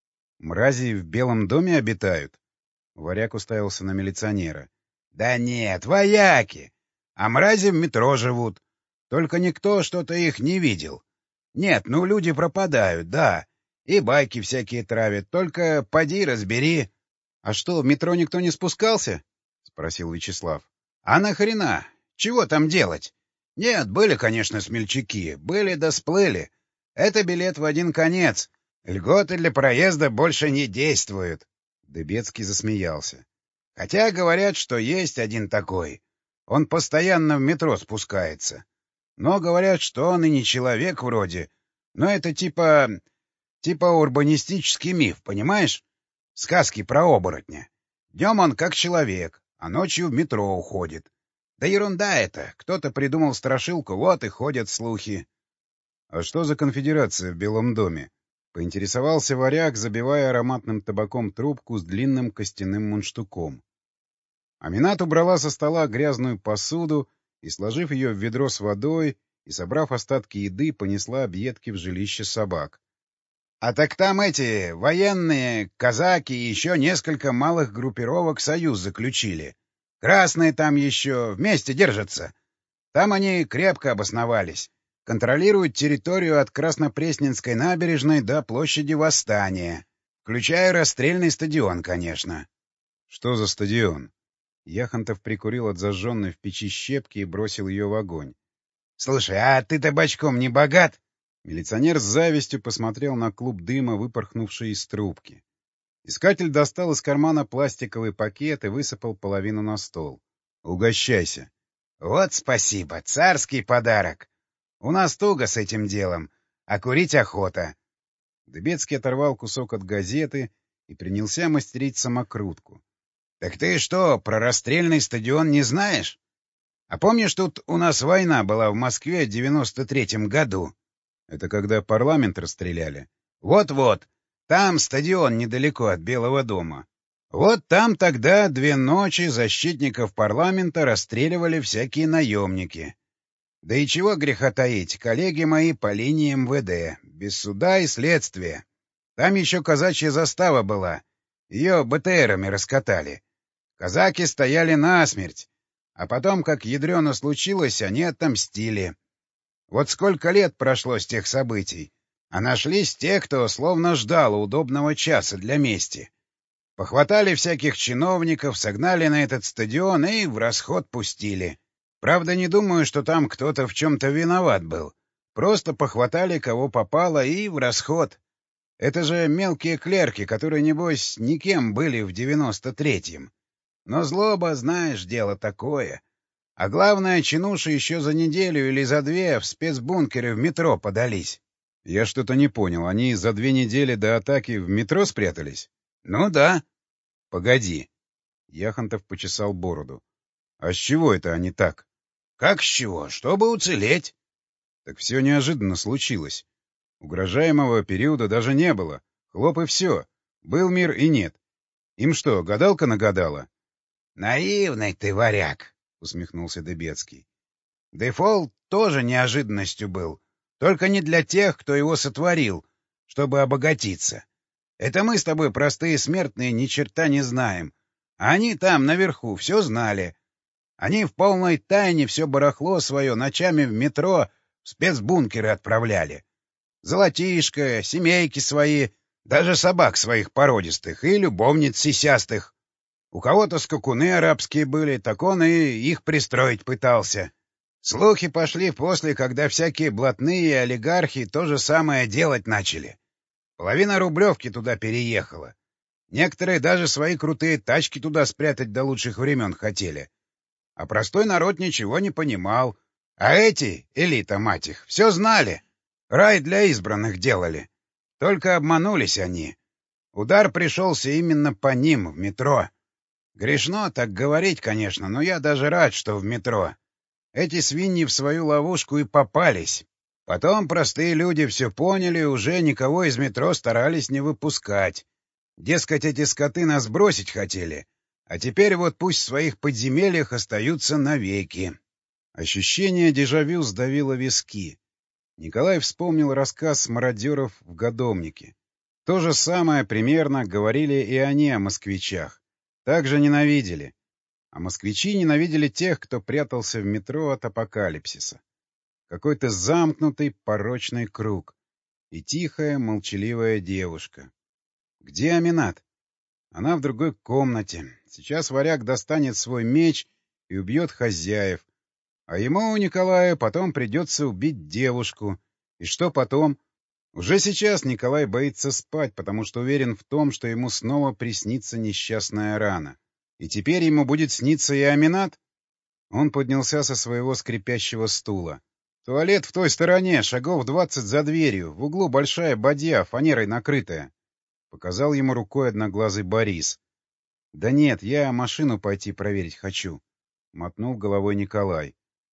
— Мрази в Белом доме обитают? Варяг уставился на милиционера. — Да нет, вояки. А мрази в метро живут. Только никто что-то их не видел. Нет, ну люди пропадают, да. И байки всякие травят. Только поди разбери. — А что, в метро никто не спускался? — спросил Вячеслав. — А нахрена? Чего там делать? Нет, были, конечно, смельчаки. Были да сплыли. Это билет в один конец. Льготы для проезда больше не действуют. Дыбецкий засмеялся. Хотя говорят, что есть один такой. Он постоянно в метро спускается. Но говорят, что он и не человек вроде. Но это типа... типа урбанистический миф, понимаешь? Сказки про оборотня. Днем он как человек, а ночью в метро уходит. Да ерунда это. Кто-то придумал страшилку, вот и ходят слухи. — А что за конфедерация в Белом доме? — поинтересовался варяг, забивая ароматным табаком трубку с длинным костяным мундштуком. Аминат убрала со стола грязную посуду и, сложив ее в ведро с водой и собрав остатки еды, понесла объедки в жилище собак. — А так там эти военные, казаки и еще несколько малых группировок союз заключили. Красные там еще вместе держатся. Там они крепко обосновались. Контролируют территорию от Краснопресненской набережной до площади Восстания. Включая расстрельный стадион, конечно. — Что за стадион? Яхонтов прикурил от зажженной в печи щепки и бросил ее в огонь. — Слушай, а ты табачком не богат? Милиционер с завистью посмотрел на клуб дыма, выпорхнувший из трубки. Искатель достал из кармана пластиковый пакет и высыпал половину на стол. — Угощайся. — Вот спасибо, царский подарок. У нас туго с этим делом, а курить охота. Дыбецкий оторвал кусок от газеты и принялся мастерить самокрутку. — Так ты что, про расстрельный стадион не знаешь? А помнишь, тут у нас война была в Москве в девяносто третьем году? — Это когда парламент расстреляли? Вот — Вот-вот. Там стадион недалеко от Белого дома. Вот там тогда две ночи защитников парламента расстреливали всякие наемники. Да и чего греха таить, коллеги мои по линии эм вэ дэ, без суда и следствия. Там еще казачья застава была. Ее бэ тэ эрами раскатали. Казаки стояли насмерть. А потом, как ядрено случилось, они отомстили. Вот сколько лет прошло с тех событий, а нашлись те, кто словно ждал удобного часа для мести. Похватали всяких чиновников, согнали на этот стадион и в расход пустили. Правда, не думаю, что там кто-то в чем-то виноват был. Просто похватали, кого попало, и в расход. Это же мелкие клерки, которые, небось, никем были в девяносто третьем. Но злоба, знаешь, дело такое. А главное, чинуши еще за неделю или за две в спецбункеры в метро подались. Я что-то не понял. Они за две недели до атаки в метро спрятались? Ну да. Погоди. Яхонтов почесал бороду. А с чего это они так? Как с чего? Чтобы уцелеть. Так все неожиданно случилось. Угрожаемого периода даже не было. Хлоп и все. Был мир и нет. Им что, гадалка нагадала? — Наивный ты, варяг, — усмехнулся Дыбецкий. — Дефолт тоже неожиданностью был. Только не для тех, кто его сотворил, чтобы обогатиться. Это мы с тобой, простые смертные, ни черта не знаем. А они там, наверху, все знали. Они в полной тайне все барахло свое ночами в метро в спецбункеры отправляли. Золотишко, семейки свои, даже собак своих породистых и любовниц сисястых. У кого-то скакуны арабские были, так он и их пристроить пытался. Слухи пошли после, когда всякие блатные и олигархи то же самое делать начали. Половина рублевки туда переехала. Некоторые даже свои крутые тачки туда спрятать до лучших времен хотели. А простой народ ничего не понимал. А эти, элита мать их, все знали. Рай для избранных делали. Только обманулись они. Удар пришелся именно по ним в метро. Грешно так говорить, конечно, но я даже рад, что в метро. Эти свиньи в свою ловушку и попались. Потом простые люди все поняли, уже никого из метро старались не выпускать. Дескать, эти скоты нас бросить хотели. А теперь вот пусть в своих подземельях остаются навеки. Ощущение дежавю сдавило виски. Николай вспомнил рассказ мародеров в Годомнике. То же самое примерно говорили и они о москвичах. Также ненавидели. А москвичи ненавидели тех, кто прятался в метро от апокалипсиса. Какой-то замкнутый порочный круг. И тихая, молчаливая девушка. Где Аминат? Она в другой комнате. Сейчас варяг достанет свой меч и убьет хозяев. А ему, Николаю, потом придется убить девушку. И что потом? Уже сейчас Николай боится спать, потому что уверен в том, что ему снова приснится несчастная рана. И теперь ему будет сниться и Аминат? Он поднялся со своего скрипящего стула. Туалет в той стороне, шагов двадцать за дверью, в углу большая бадья, фанерой накрытая. Показал ему рукой одноглазый Борис. — Да нет, я машину пойти проверить хочу, — мотнул головой Николай.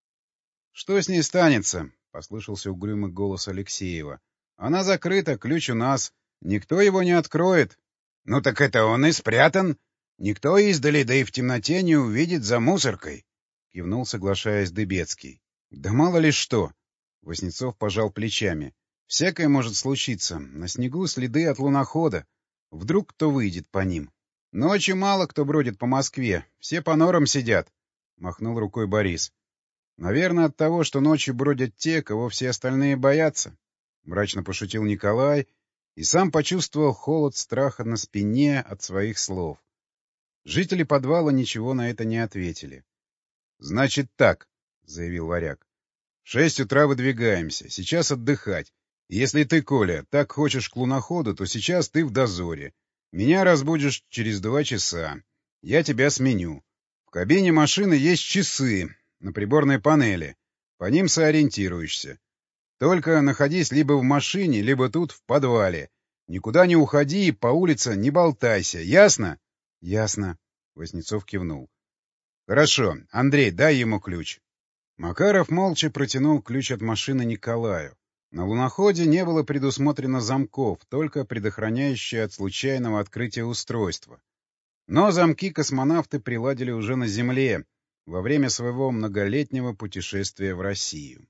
— Что с ней станется? — послышался угрюмый голос Алексеева. — Она закрыта, ключ у нас. Никто его не откроет. — Ну так это он и спрятан. Никто издали, да и в темноте не увидит за мусоркой, — кивнул, соглашаясь Дыбецкий. — Да мало ли что. Васнецов пожал плечами. — Всякое может случиться. На снегу следы от лунохода. Вдруг кто выйдет по ним. — Ночью мало кто бродит по Москве. Все по норам сидят, — махнул рукой Борис. — Наверное, от того, что ночью бродят те, кого все остальные боятся, — мрачно пошутил Николай и сам почувствовал холод страха на спине от своих слов. Жители подвала ничего на это не ответили. — Значит так, — заявил варяг. — В шесть утра выдвигаемся. Сейчас отдыхать. Если ты, Коля, так хочешь к луноходу, то сейчас ты в дозоре. Меня разбудишь через два часа. Я тебя сменю. В кабине машины есть часы на приборной панели. По ним сориентируешься. Только находись либо в машине, либо тут, в подвале. Никуда не уходи и по улице не болтайся. Ясно? — Ясно. Васнецов кивнул. — Хорошо. Андрей, дай ему ключ. Макаров молча протянул ключ от машины Николаю. На луноходе не было предусмотрено замков, только предохраняющее от случайного открытия устройство. Но замки космонавты приладили уже на Земле во время своего многолетнего путешествия в Россию.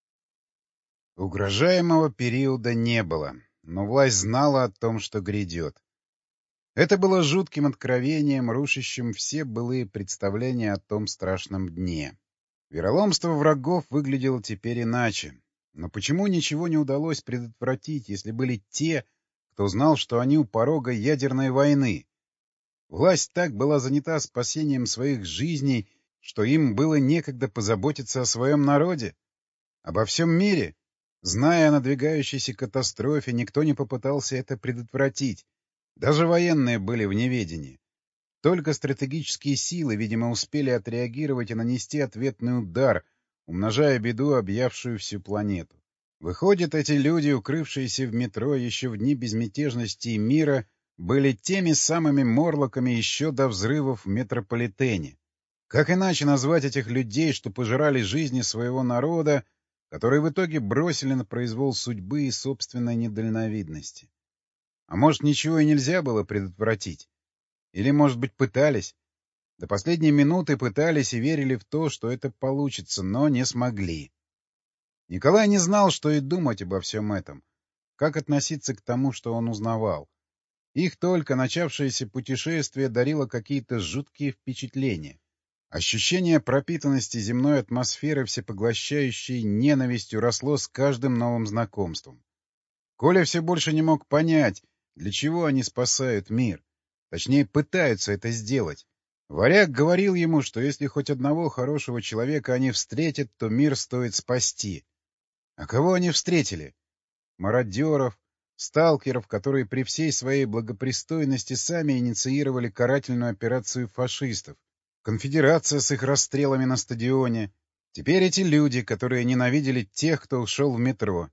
Угрожаемого периода не было, но власть знала о том, что грядет. Это было жутким откровением, рушащим все былые представления о том страшном дне. Вероломство врагов выглядело теперь иначе. Но почему ничего не удалось предотвратить, если были те, кто знал, что они у порога ядерной войны? Власть так была занята спасением своих жизней, что им было некогда позаботиться о своем народе? Обо всем мире? Зная о надвигающейся катастрофе, никто не попытался это предотвратить. Даже военные были в неведении. Только стратегические силы, видимо, успели отреагировать и нанести ответный удар, умножая беду, объявшую всю планету. Выходит, эти люди, укрывшиеся в метро еще в дни безмятежности и мира, были теми самыми морлоками еще до взрывов в метрополитене. Как иначе назвать этих людей, что пожирали жизни своего народа, которые в итоге бросили на произвол судьбы и собственной недальновидности? А может, ничего и нельзя было предотвратить? Или, может быть, пытались? До последней минуты пытались и верили в то, что это получится, но не смогли. Николай не знал, что и думать обо всем этом, как относиться к тому, что он узнавал. Их только начавшееся путешествие дарило какие-то жуткие впечатления. Ощущение пропитанности земной атмосферы, всепоглощающей ненавистью, росло с каждым новым знакомством. Коля все больше не мог понять, для чего они спасают мир. Точнее, пытаются это сделать. Варяг говорил ему, что если хоть одного хорошего человека они встретят, то мир стоит спасти. А кого они встретили? Мародеров, сталкеров, которые при всей своей благопристойности сами инициировали карательную операцию фашистов. Конфедерация с их расстрелами на стадионе. Теперь эти люди, которые ненавидели тех, кто ушел в метро.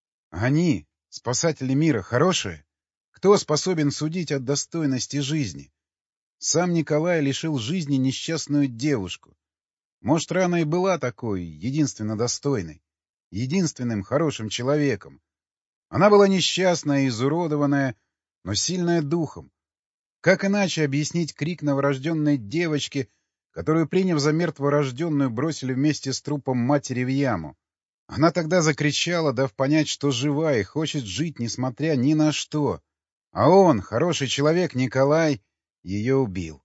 Они, спасатели мира, хорошие? Кто способен судить о достойности жизни? Сам Николай лишил жизни несчастную девушку. Может, рана и была такой, единственно достойной, единственным хорошим человеком. Она была несчастная и изуродованная, но сильная духом. Как иначе объяснить крик новорожденной девочки, которую, приняв за мертворожденную, бросили вместе с трупом матери в яму? Она тогда закричала, дав понять, что жива и хочет жить, несмотря ни на что. А он, хороший человек Николай, ее убил.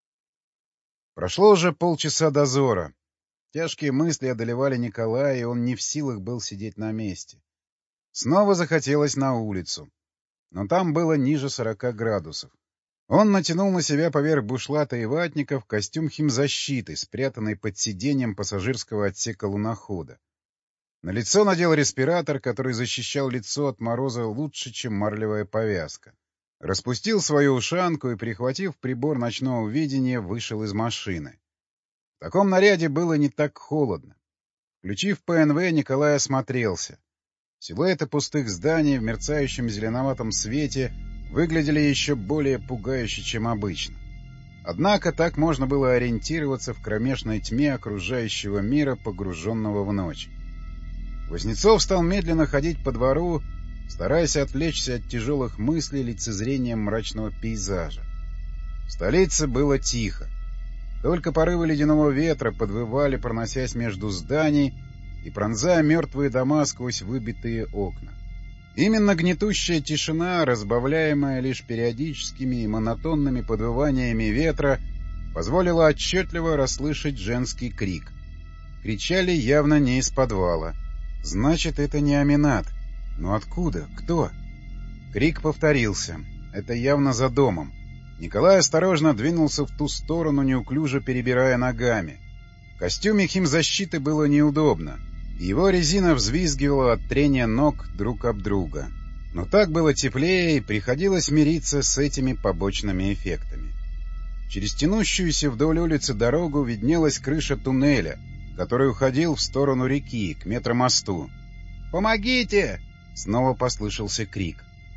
Прошло уже полчаса дозора. Тяжкие мысли одолевали Николая, и он не в силах был сидеть на месте. Снова захотелось на улицу. Но там было ниже сорока градусов. Он натянул на себя поверх бушлата и ватников костюм химзащиты, спрятанный под сиденьем пассажирского отсека лунохода. На лицо надел респиратор, который защищал лицо от мороза лучше, чем марлевая повязка. Распустил свою ушанку и, прихватив прибор ночного видения, вышел из машины. В таком наряде было не так холодно. Включив ПНВ, Николай осмотрелся. Силуэты пустых зданий в мерцающем зеленоватом свете выглядели еще более пугающе, чем обычно. Однако так можно было ориентироваться в кромешной тьме окружающего мира, погруженного в ночь. Васнецов стал медленно ходить по двору, стараясь отвлечься от тяжелых мыслей лицезрением мрачного пейзажа. В столице было тихо. Только порывы ледяного ветра подвывали, проносясь между зданий и пронзая мертвые дома сквозь выбитые окна. Именно гнетущая тишина, разбавляемая лишь периодическими и монотонными подвываниями ветра, позволила отчетливо расслышать женский крик. Кричали явно не из подвала. Значит, это не Аминат. Но откуда? Кто? Крик повторился. Это явно за домом. Николай осторожно двинулся в ту сторону, неуклюже перебирая ногами. В костюме химзащиты было неудобно. Его резина взвизгивала от трения ног друг об друга. Но так было теплее, и приходилось мириться с этими побочными эффектами. Через тянущуюся вдоль улицы дорогу виднелась крыша туннеля, который уходил в сторону реки, к метромосту. «Помогите!» — снова послышался крик. В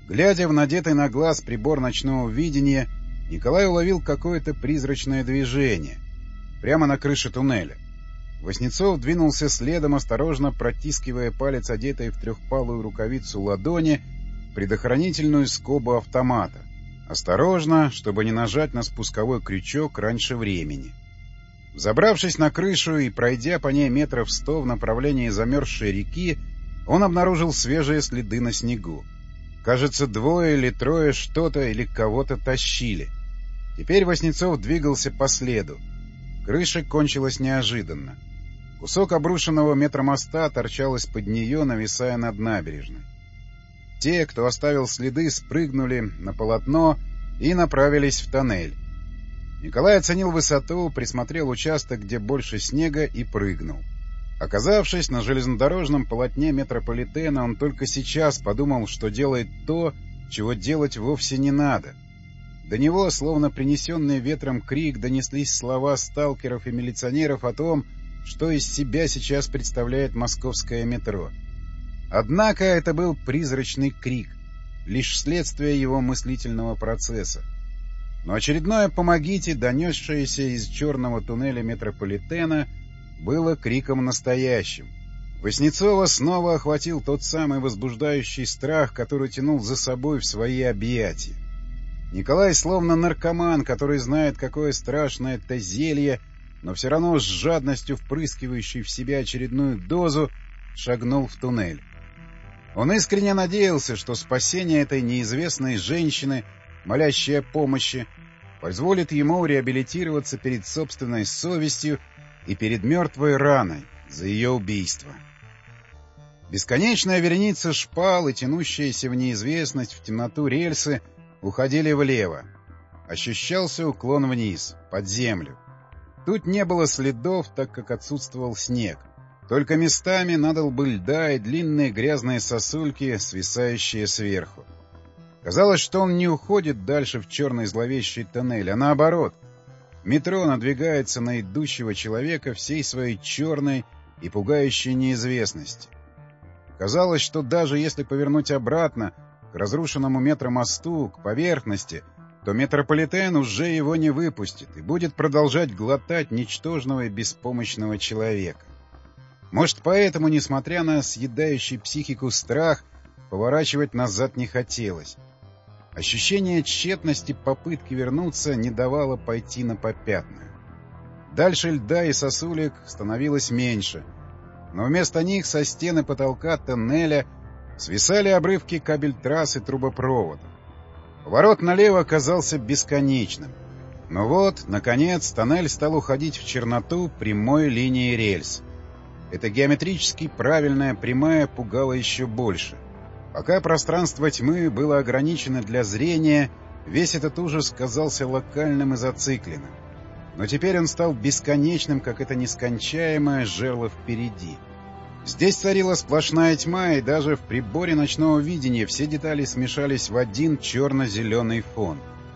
Глядя в надетый на глаз прибор ночного видения, Николай уловил какое-то призрачное движение прямо на крыше туннеля. Васнецов двинулся следом, осторожно протискивая палец, одетой в трехпалую рукавицу ладони, в предохранительную скобу автомата. Осторожно, чтобы не нажать на спусковой крючок раньше времени. Взобравшись на крышу и пройдя по ней метров сто в направлении замерзшей реки, он обнаружил свежие следы на снегу. Кажется, двое или трое что-то или кого-то тащили. Теперь Васнецов двигался по следу. Крыша кончилась неожиданно. Кусок обрушенного метромоста торчал из-под нее, нависая над набережной. Те, кто оставил следы, спрыгнули на полотно и направились в тоннель. Николай оценил высоту, присмотрел участок, где больше снега, и прыгнул. Оказавшись на железнодорожном полотне метрополитена, он только сейчас подумал, что делает то, чего делать вовсе не надо. До него, словно принесенный ветром крик, донеслись слова сталкеров и милиционеров о том, что из себя сейчас представляет московское метро. Однако это был призрачный крик, лишь следствие его мыслительного процесса. Но очередное «помогите», донесшееся из черного туннеля метрополитена, было криком настоящим. Васнецова снова охватил тот самый возбуждающий страх, который тянул за собой в свои объятия. Николай, словно наркоман, который знает, какое страшное это зелье, но все равно с жадностью впрыскивающий в себя очередную дозу, шагнул в туннель. Он искренне надеялся, что спасение этой неизвестной женщины, молящей о помощи, позволит ему реабилитироваться перед собственной совестью и перед мертвой раной за ее убийство. Бесконечная вереница шпал и тянущаяся в неизвестность, в темноту рельсы уходили влево. Ощущался уклон вниз, под землю. Тут не было следов, так как отсутствовал снег. Только местами надал бы льда и длинные грязные сосульки, свисающие сверху. Казалось, что он не уходит дальше в черный зловещий тоннель, а наоборот. Метро надвигается на идущего человека всей своей черной и пугающей неизвестности. Казалось, что даже если повернуть обратно, к разрушенному метромосту, к поверхности, то метрополитен уже его не выпустит и будет продолжать глотать ничтожного и беспомощного человека. Может, поэтому, несмотря на съедающий психику страх, поворачивать назад не хотелось. Ощущение тщетности попытки вернуться не давало пойти на попятную. Дальше льда и сосулек становилось меньше, но вместо них со стены потолка тоннеля свисали обрывки кабель-трасс и трубопровода. Поворот налево оказался бесконечным. Но вот, наконец, тоннель стал уходить в черноту прямой линии рельс. Эта геометрически правильная прямая пугала еще больше. Пока пространство тьмы было ограничено для зрения, весь этот ужас казался локальным и зацикленным. Но теперь он стал бесконечным, как это нескончаемое жерло впереди. Здесь царила сплошная тьма, и даже в приборе ночного видения все детали смешались в один черно-зеленый фон.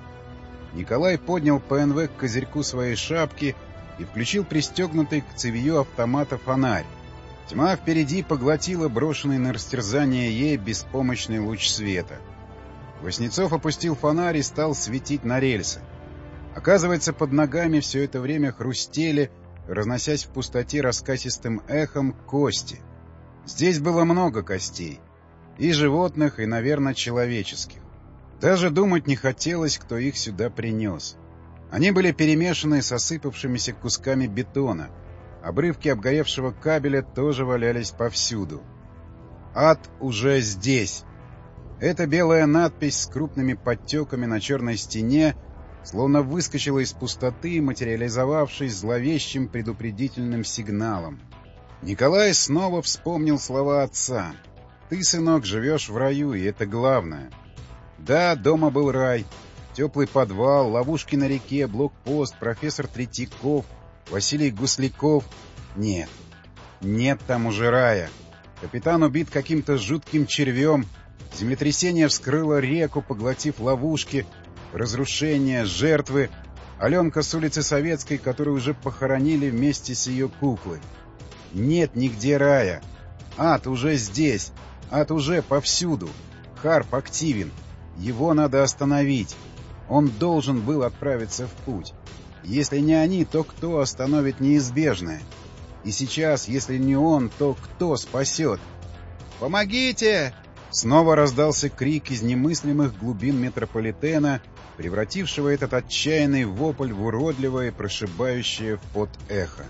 Николай поднял ПНВ к козырьку своей шапки и включил пристегнутый к цевью автомата фонарь. Тьма впереди поглотила брошенный на растерзание ей беспомощный луч света. Васнецов опустил фонарь и стал светить на рельсы. Оказывается, под ногами все это время хрустели, разносясь в пустоте раскатистым эхом, кости. Здесь было много костей. И животных, и, наверное, человеческих. Даже думать не хотелось, кто их сюда принес. Они были перемешаны с осыпавшимися кусками бетона. Обрывки обгоревшего кабеля тоже валялись повсюду. «Ад уже здесь!» Эта белая надпись с крупными подтеками на черной стене словно выскочила из пустоты, материализовавшись зловещим предупредительным сигналом. Николай снова вспомнил слова отца. «Ты, сынок, живешь в раю, и это главное». Да, дома был рай. Теплый подвал, ловушки на реке, блокпост, профессор Третьяков, Василий Гусляков. Нет, нет там уже рая. Капитан убит каким-то жутким червем. Землетрясение вскрыло реку, поглотив ловушки. Разрушения, жертвы. Аленка с улицы Советской, которую уже похоронили вместе с ее куклой. Нет нигде рая. Ад уже здесь. Ад уже повсюду. Харп активен. Его надо остановить. Он должен был отправиться в путь. Если не они, то кто остановит неизбежное? И сейчас, если не он, то кто спасет? «Помогите!» Снова раздался крик из немыслимых глубин метрополитена, превратившего этот отчаянный вопль в уродливое, прошибающее в пот эхо.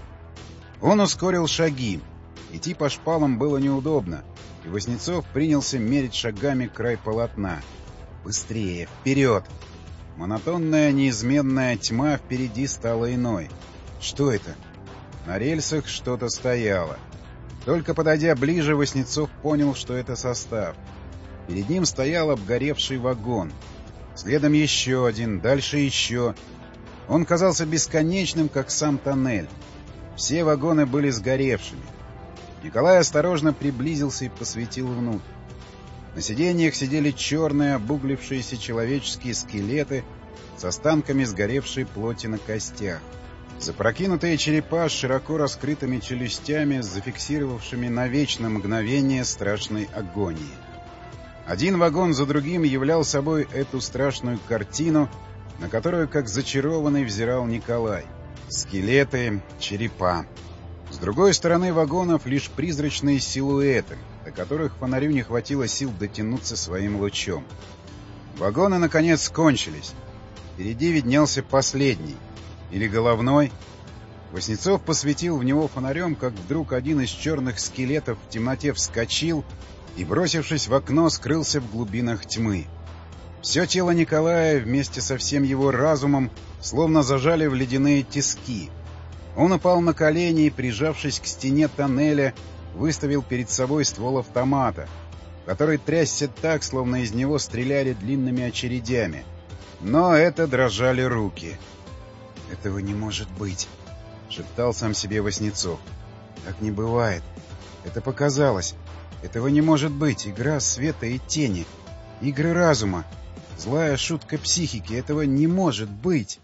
Он ускорил шаги. Идти по шпалам было неудобно, и Васнецов принялся мерить шагами край полотна. «Быстрее! Вперед!» Монотонная, неизменная тьма впереди стала иной. Что это? На рельсах что-то стояло. Только подойдя ближе, Васнецов понял, что это состав. Перед ним стоял обгоревший вагон. Следом еще один, дальше еще. Он казался бесконечным, как сам тоннель. Все вагоны были сгоревшими. Николай осторожно приблизился и посветил внутрь. На сиденьях сидели черные, обуглившиеся человеческие скелеты с останками сгоревшей плоти на костях. Запрокинутые черепа с широко раскрытыми челюстями, зафиксировавшими на вечное мгновение страшной агонии. Один вагон за другим являл собой эту страшную картину, на которую, как зачарованный, взирал Николай. Скелеты, черепа. С другой стороны вагонов лишь призрачные силуэты, до которых фонарю не хватило сил дотянуться своим лучом. Вагоны, наконец, кончились. Впереди виднелся последний. Или головной. Васнецов посветил в него фонарем, как вдруг один из черных скелетов в темноте вскочил и, бросившись в окно, скрылся в глубинах тьмы. Все тело Николая вместе со всем его разумом словно зажали в ледяные тиски. Он упал на колени и, прижавшись к стене тоннеля, выставил перед собой ствол автомата, который трясся так, словно из него стреляли длинными очередями. Но это дрожали руки. «Этого не может быть», — шептал сам себе Васнецов. «Так не бывает. Это показалось. Этого не может быть. Игра света и тени. Игры разума. Злая шутка психики. Этого не может быть».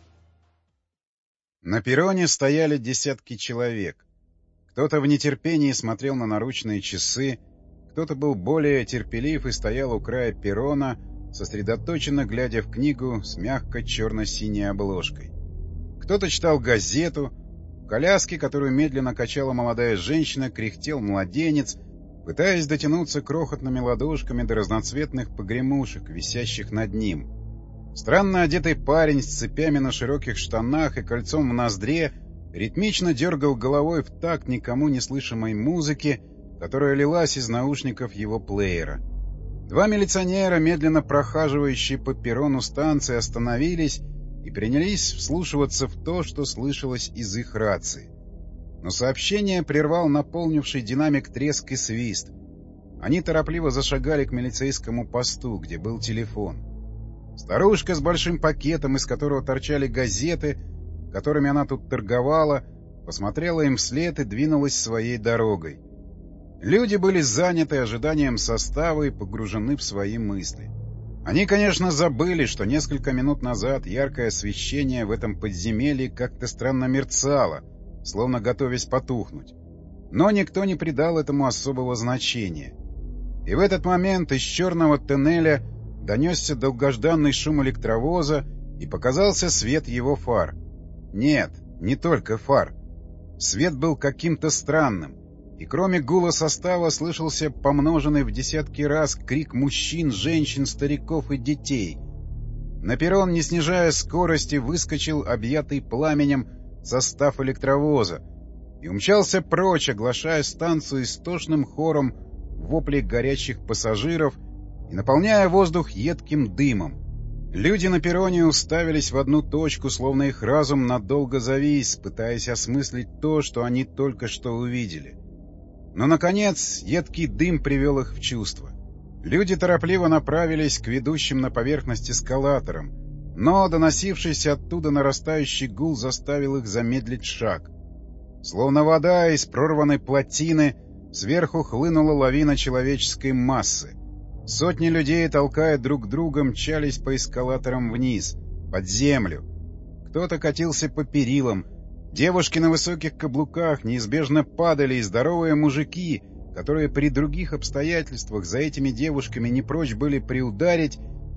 На перроне стояли десятки человек. Кто-то в нетерпении смотрел на наручные часы, кто-то был более терпелив и стоял у края перрона, сосредоточенно глядя в книгу с мягкой черно-синей обложкой. Кто-то читал газету. В коляске, которую медленно качала молодая женщина, кряхтел младенец, пытаясь дотянуться крохотными ладошками до разноцветных погремушек, висящих над ним. Странно одетый парень с цепями на широких штанах и кольцом в ноздре ритмично дергал головой в такт никому не слышимой музыки, которая лилась из наушников его плеера. Два милиционера, медленно прохаживающие по перрону станции, остановились и принялись вслушиваться в то, что слышалось из их рации. Но сообщение прервал наполнивший динамик треск и свист. Они торопливо зашагали к милицейскому посту, где был телефон. Старушка с большим пакетом, из которого торчали газеты, которыми она тут торговала, посмотрела им вслед и двинулась своей дорогой. Люди были заняты ожиданием состава и погружены в свои мысли. Они, конечно, забыли, что несколько минут назад яркое освещение в этом подземелье как-то странно мерцало, словно готовясь потухнуть. Но никто не придал этому особого значения. И в этот момент из черного тоннеля донесся долгожданный шум электровоза и показался свет его фар. Нет, не только фар. Свет был каким-то странным, и кроме гула состава слышался помноженный в десятки раз крик мужчин, женщин, стариков и детей. На перрон, не снижая скорости, выскочил объятый пламенем состав электровоза и умчался прочь, оглашая станцию истошным хором воплей горячих пассажиров и наполняя воздух едким дымом. Люди на перроне уставились в одну точку, словно их разум надолго завис, пытаясь осмыслить то, что они только что увидели. Но, наконец, едкий дым привел их в чувство. Люди торопливо направились к ведущим на поверхность эскалаторам, но доносившийся оттуда нарастающий гул заставил их замедлить шаг. Словно вода из прорванной плотины, сверху хлынула лавина человеческой массы. Сотни людей, толкая друг друга, мчались по эскалаторам вниз, под землю. Кто-то катился по перилам. Девушки на высоких каблуках неизбежно падали, и здоровые мужики, которые при других обстоятельствах за этими девушками не прочь были приударить,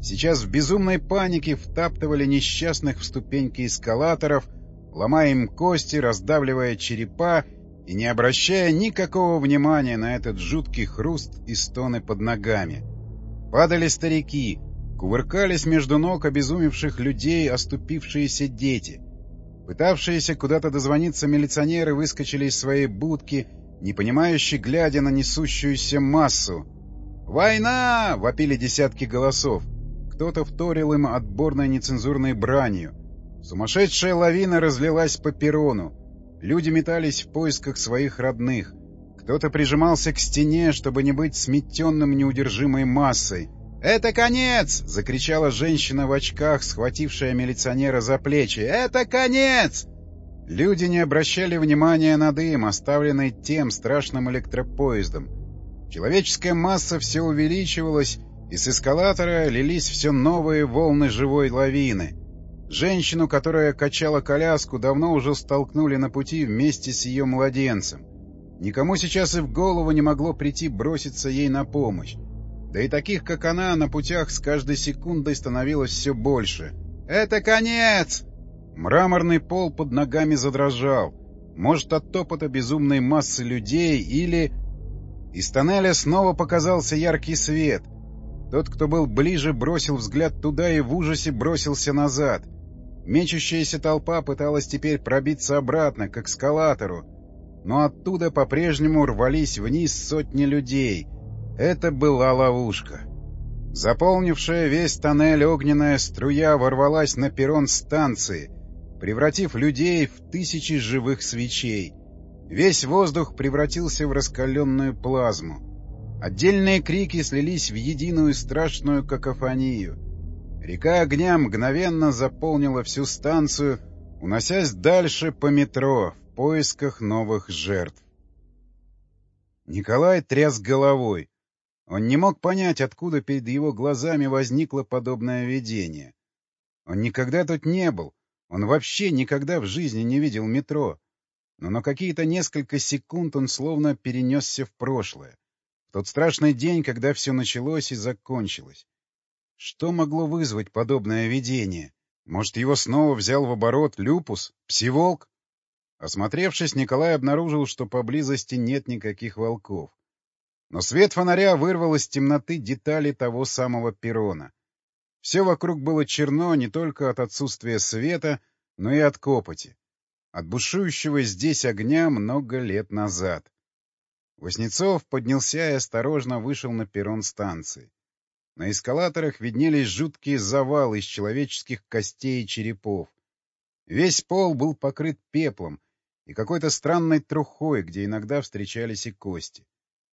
сейчас в безумной панике втаптывали несчастных в ступеньки эскалаторов, ломая им кости, раздавливая черепа и не обращая никакого внимания на этот жуткий хруст и стоны под ногами. Падали старики, кувыркались между ног обезумевших людей оступившиеся дети. Пытавшиеся куда-то дозвониться милиционеры выскочили из своей будки, непонимающе глядя на несущуюся массу. «Война!» — вопили десятки голосов. Кто-то вторил им отборной нецензурной бранью. Сумасшедшая лавина разлилась по перрону. Люди метались в поисках своих родных. Кто-то прижимался к стене, чтобы не быть сметенным неудержимой массой. «Это конец!» — закричала женщина в очках, схватившая милиционера за плечи. «Это конец!» Люди не обращали внимания на дым, оставленный тем страшным электропоездом. Человеческая масса все увеличивалась, и с эскалатора лились все новые волны живой лавины. Женщину, которая качала коляску, давно уже столкнули на пути вместе с ее младенцем. Никому сейчас и в голову не могло прийти броситься ей на помощь. Да и таких, как она, на путях с каждой секундой становилось все больше. «Это конец!» Мраморный пол под ногами задрожал. Может, от топота безумной массы людей или... Из тоннеля снова показался яркий свет. Тот, кто был ближе, бросил взгляд туда и в ужасе бросился назад. Мечущаяся толпа пыталась теперь пробиться обратно, к эскалатору, но оттуда по-прежнему рвались вниз сотни людей. Это была ловушка. Заполнившая весь тоннель огненная струя ворвалась на перрон станции, превратив людей в тысячи живых свечей. Весь воздух превратился в раскаленную плазму. Отдельные крики слились в единую страшную какофонию. Река огня мгновенно заполнила всю станцию, уносясь дальше по метро в поисках новых жертв. Николай тряс головой. Он не мог понять, откуда перед его глазами возникло подобное видение. Он никогда тут не был, он вообще никогда в жизни не видел метро. Но на какие-то несколько секунд он словно перенесся в прошлое, в тот страшный день, когда все началось и закончилось. Что могло вызвать подобное видение? Может, его снова взял в оборот люпус, псиволк? Осмотревшись, Николай обнаружил, что поблизости нет никаких волков. Но свет фонаря вырвал из темноты детали того самого перрона. Все вокруг было черно не только от отсутствия света, но и от копоти. От бушующего здесь огня много лет назад. Васнецов поднялся и осторожно вышел на перрон станции. На эскалаторах виднелись жуткие завалы из человеческих костей и черепов. Весь пол был покрыт пеплом и какой-то странной трухой, где иногда встречались и кости.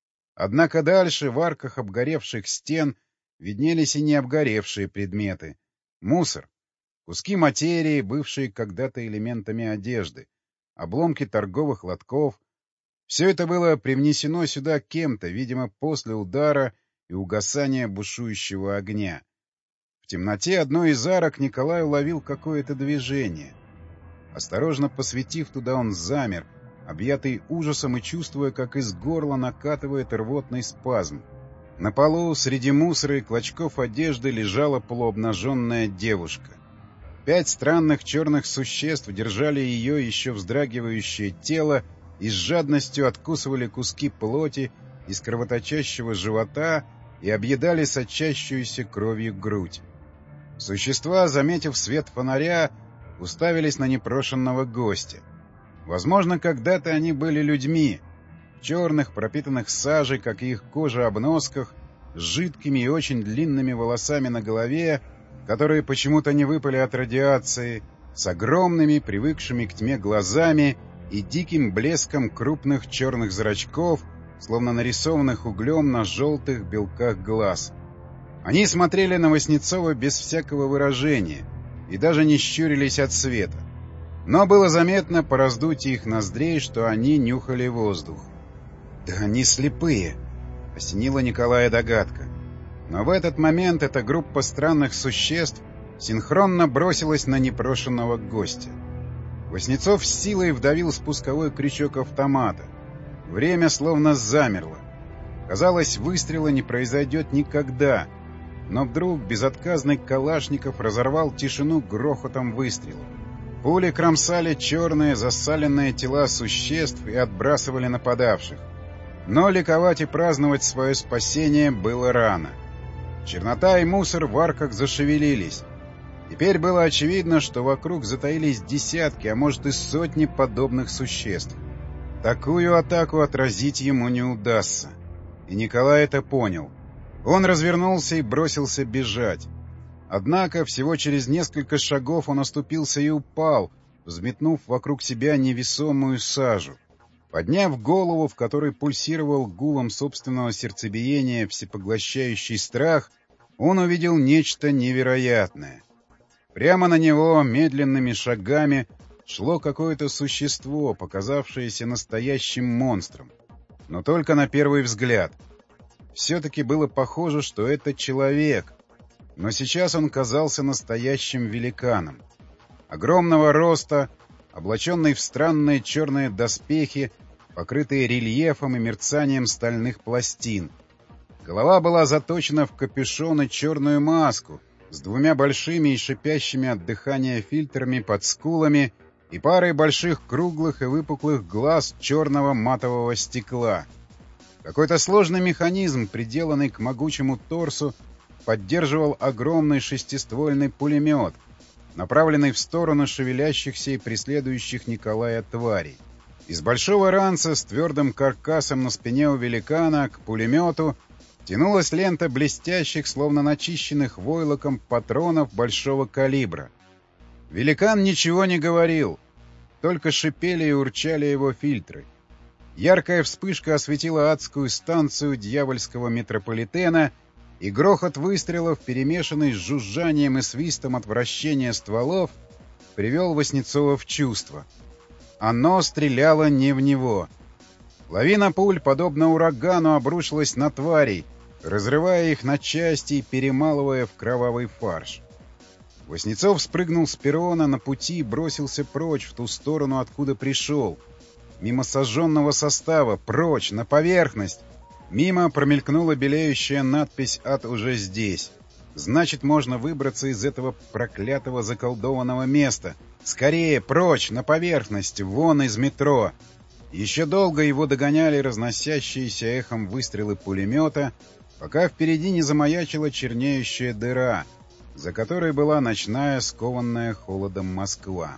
Однако дальше, в арках обгоревших стен, виднелись и не обгоревшие предметы. Мусор. Куски материи, бывшие когда-то элементами одежды. Обломки торговых лотков. Все это было привнесено сюда кем-то, видимо, после удара и угасания бушующего огня. В темноте одной из арок Николай уловил какое-то движение. Осторожно посветив туда, он замер, объятый ужасом и чувствуя, как из горла накатывает рвотный спазм. На полу среди мусора и клочков одежды лежала полуобнаженная девушка. Пять странных черных существ держали ее еще вздрагивающее тело и с жадностью откусывали куски плоти из кровоточащего живота и объедали сочащуюся кровью грудь. Существа, заметив свет фонаря, уставились на непрошенного гостя. Возможно, когда-то они были людьми, в черных, пропитанных сажей, как и их кожа, обносках, с жидкими и очень длинными волосами на голове, которые почему-то не выпали от радиации, с огромными, привыкшими к тьме глазами и диким блеском крупных черных зрачков, словно нарисованных углем на желтых белках глаз. Они смотрели на Васнецова без всякого выражения и даже не щурились от света. Но было заметно по раздутию их ноздрей, что они нюхали воздух. «Да они слепые!» — осенила Николая догадка. Но в этот момент эта группа странных существ синхронно бросилась на непрошенного гостя. Васнецов с силой вдавил спусковой крючок автомата. Время словно замерло. Казалось, выстрела не произойдет никогда. но вдруг безотказный Калашников разорвал тишину грохотом выстрелов. Пули кромсали черные засаленные тела существ и отбрасывали нападавших. Но ликовать и праздновать свое спасение было рано. Чернота и мусор в арках зашевелились. Теперь было очевидно, что вокруг затаились десятки, а может и сотни подобных существ. Такую атаку отразить ему не удастся. И Николай это понял. Он развернулся и бросился бежать. Однако всего через несколько шагов он оступился и упал, взметнув вокруг себя невесомую сажу. Подняв голову, в которой пульсировал гулом собственного сердцебиения всепоглощающий страх, он увидел нечто невероятное. Прямо на него медленными шагами шло какое-то существо, показавшееся настоящим монстром. Но только на первый взгляд. Все-таки было похоже, что это человек. Но сейчас он казался настоящим великаном. Огромного роста, облаченный в странные черные доспехи, покрытые рельефом и мерцанием стальных пластин. Голова была заточена в капюшон и черную маску, с двумя большими и шипящими от дыхания фильтрами под скулами и парой больших круглых и выпуклых глаз черного матового стекла. Какой-то сложный механизм, приделанный к могучему торсу, поддерживал огромный шестиствольный пулемет, направленный в сторону шевелящихся и преследующих Николая тварей. Из большого ранца с твердым каркасом на спине у великана к пулемету тянулась лента блестящих, словно начищенных войлоком, патронов большого калибра. Великан ничего не говорил, только шипели и урчали его фильтры. Яркая вспышка осветила адскую станцию дьявольского метрополитена, и грохот выстрелов, перемешанный с жужжанием и свистом от вращения стволов, привел Васнецова в чувство. Оно стреляло не в него. Лавина пуль, подобно урагану, обрушилась на тварей, разрывая их на части и перемалывая в кровавый фарш. Васнецов спрыгнул с перрона на пути и бросился прочь в ту сторону, откуда пришел. Мимо сожженного состава, прочь, на поверхность. Мимо промелькнула белеющая надпись «Ад уже здесь». Значит, можно выбраться из этого проклятого заколдованного места. Скорее, прочь, на поверхность, вон из метро. Еще долго его догоняли разносящиеся эхом выстрелы пулемета, пока впереди не замаячила чернеющая дыра, за которой была ночная, скованная холодом Москва.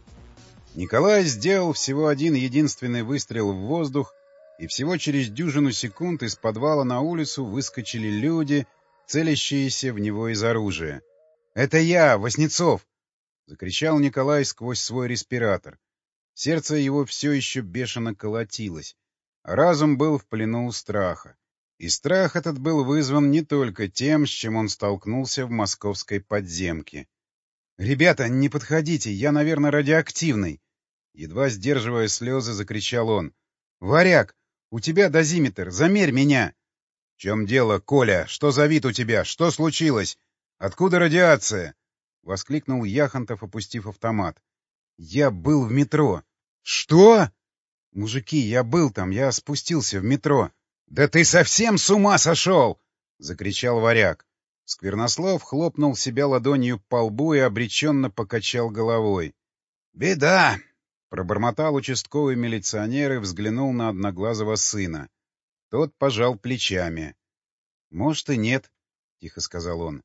Николай сделал всего один единственный выстрел в воздух, и всего через дюжину секунд из подвала на улицу выскочили люди, целящиеся в него из оружия. «Это я, Васнецов!» — закричал Николай сквозь свой респиратор. Сердце его все еще бешено колотилось, а разум был в плену у страха. И страх этот был вызван не только тем, с чем он столкнулся в московской подземке. «Ребята, не подходите, я, наверное, радиоактивный!» Едва сдерживая слезы, закричал он. «Варяг, у тебя дозиметр, замерь меня!» «В чем дело, Коля? Что за вид у тебя? Что случилось? Откуда радиация?» — воскликнул Яхонтов, опустив автомат. «Я был в метро». «Что?» «Мужики, я был там, я спустился в метро». «Да ты совсем с ума сошел!» — закричал Варяг. Сквернослов хлопнул себя ладонью по лбу и обреченно покачал головой. «Беда!» — пробормотал участковый милиционер и взглянул на одноглазого сына. Тот пожал плечами. «Может, и нет», — тихо сказал он.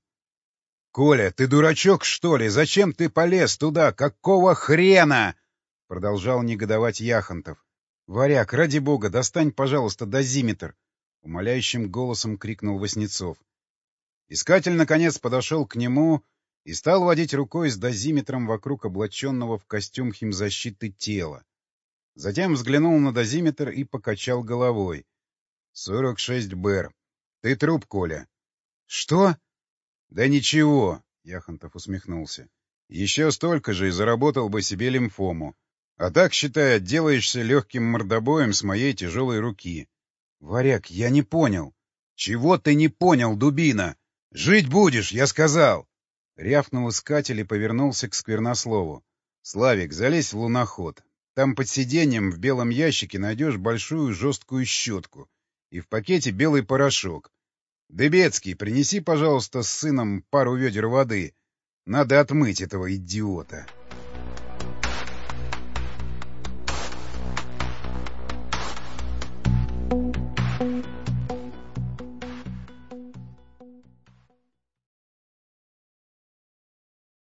«Коля, ты дурачок, что ли? Зачем ты полез туда? Какого хрена?» — продолжал негодовать Яхонтов. «Варяг, ради бога, достань, пожалуйста, дозиметр!» — умоляющим голосом крикнул Васнецов. Искатель, наконец, подошел к нему и стал водить рукой с дозиметром вокруг облаченного в костюм химзащиты тела. Затем взглянул на дозиметр и покачал головой. «Сорок шесть бэр. Ты труп, Коля». «Что?» «Да ничего», — Яхонтов усмехнулся. «Еще столько же и заработал бы себе лимфому. А так, считай, отделаешься легким мордобоем с моей тяжелой руки». «Варяг, я не понял». «Чего ты не понял, дубина? Жить будешь, я сказал!» Рявкнул искатель и повернулся к Сквернослову. «Славик, залезь в луноход. Там под сиденьем в белом ящике найдешь большую жесткую щетку и в пакете белый порошок. Дыбецкий, принеси, пожалуйста, с сыном пару ведер воды. Надо отмыть этого идиота.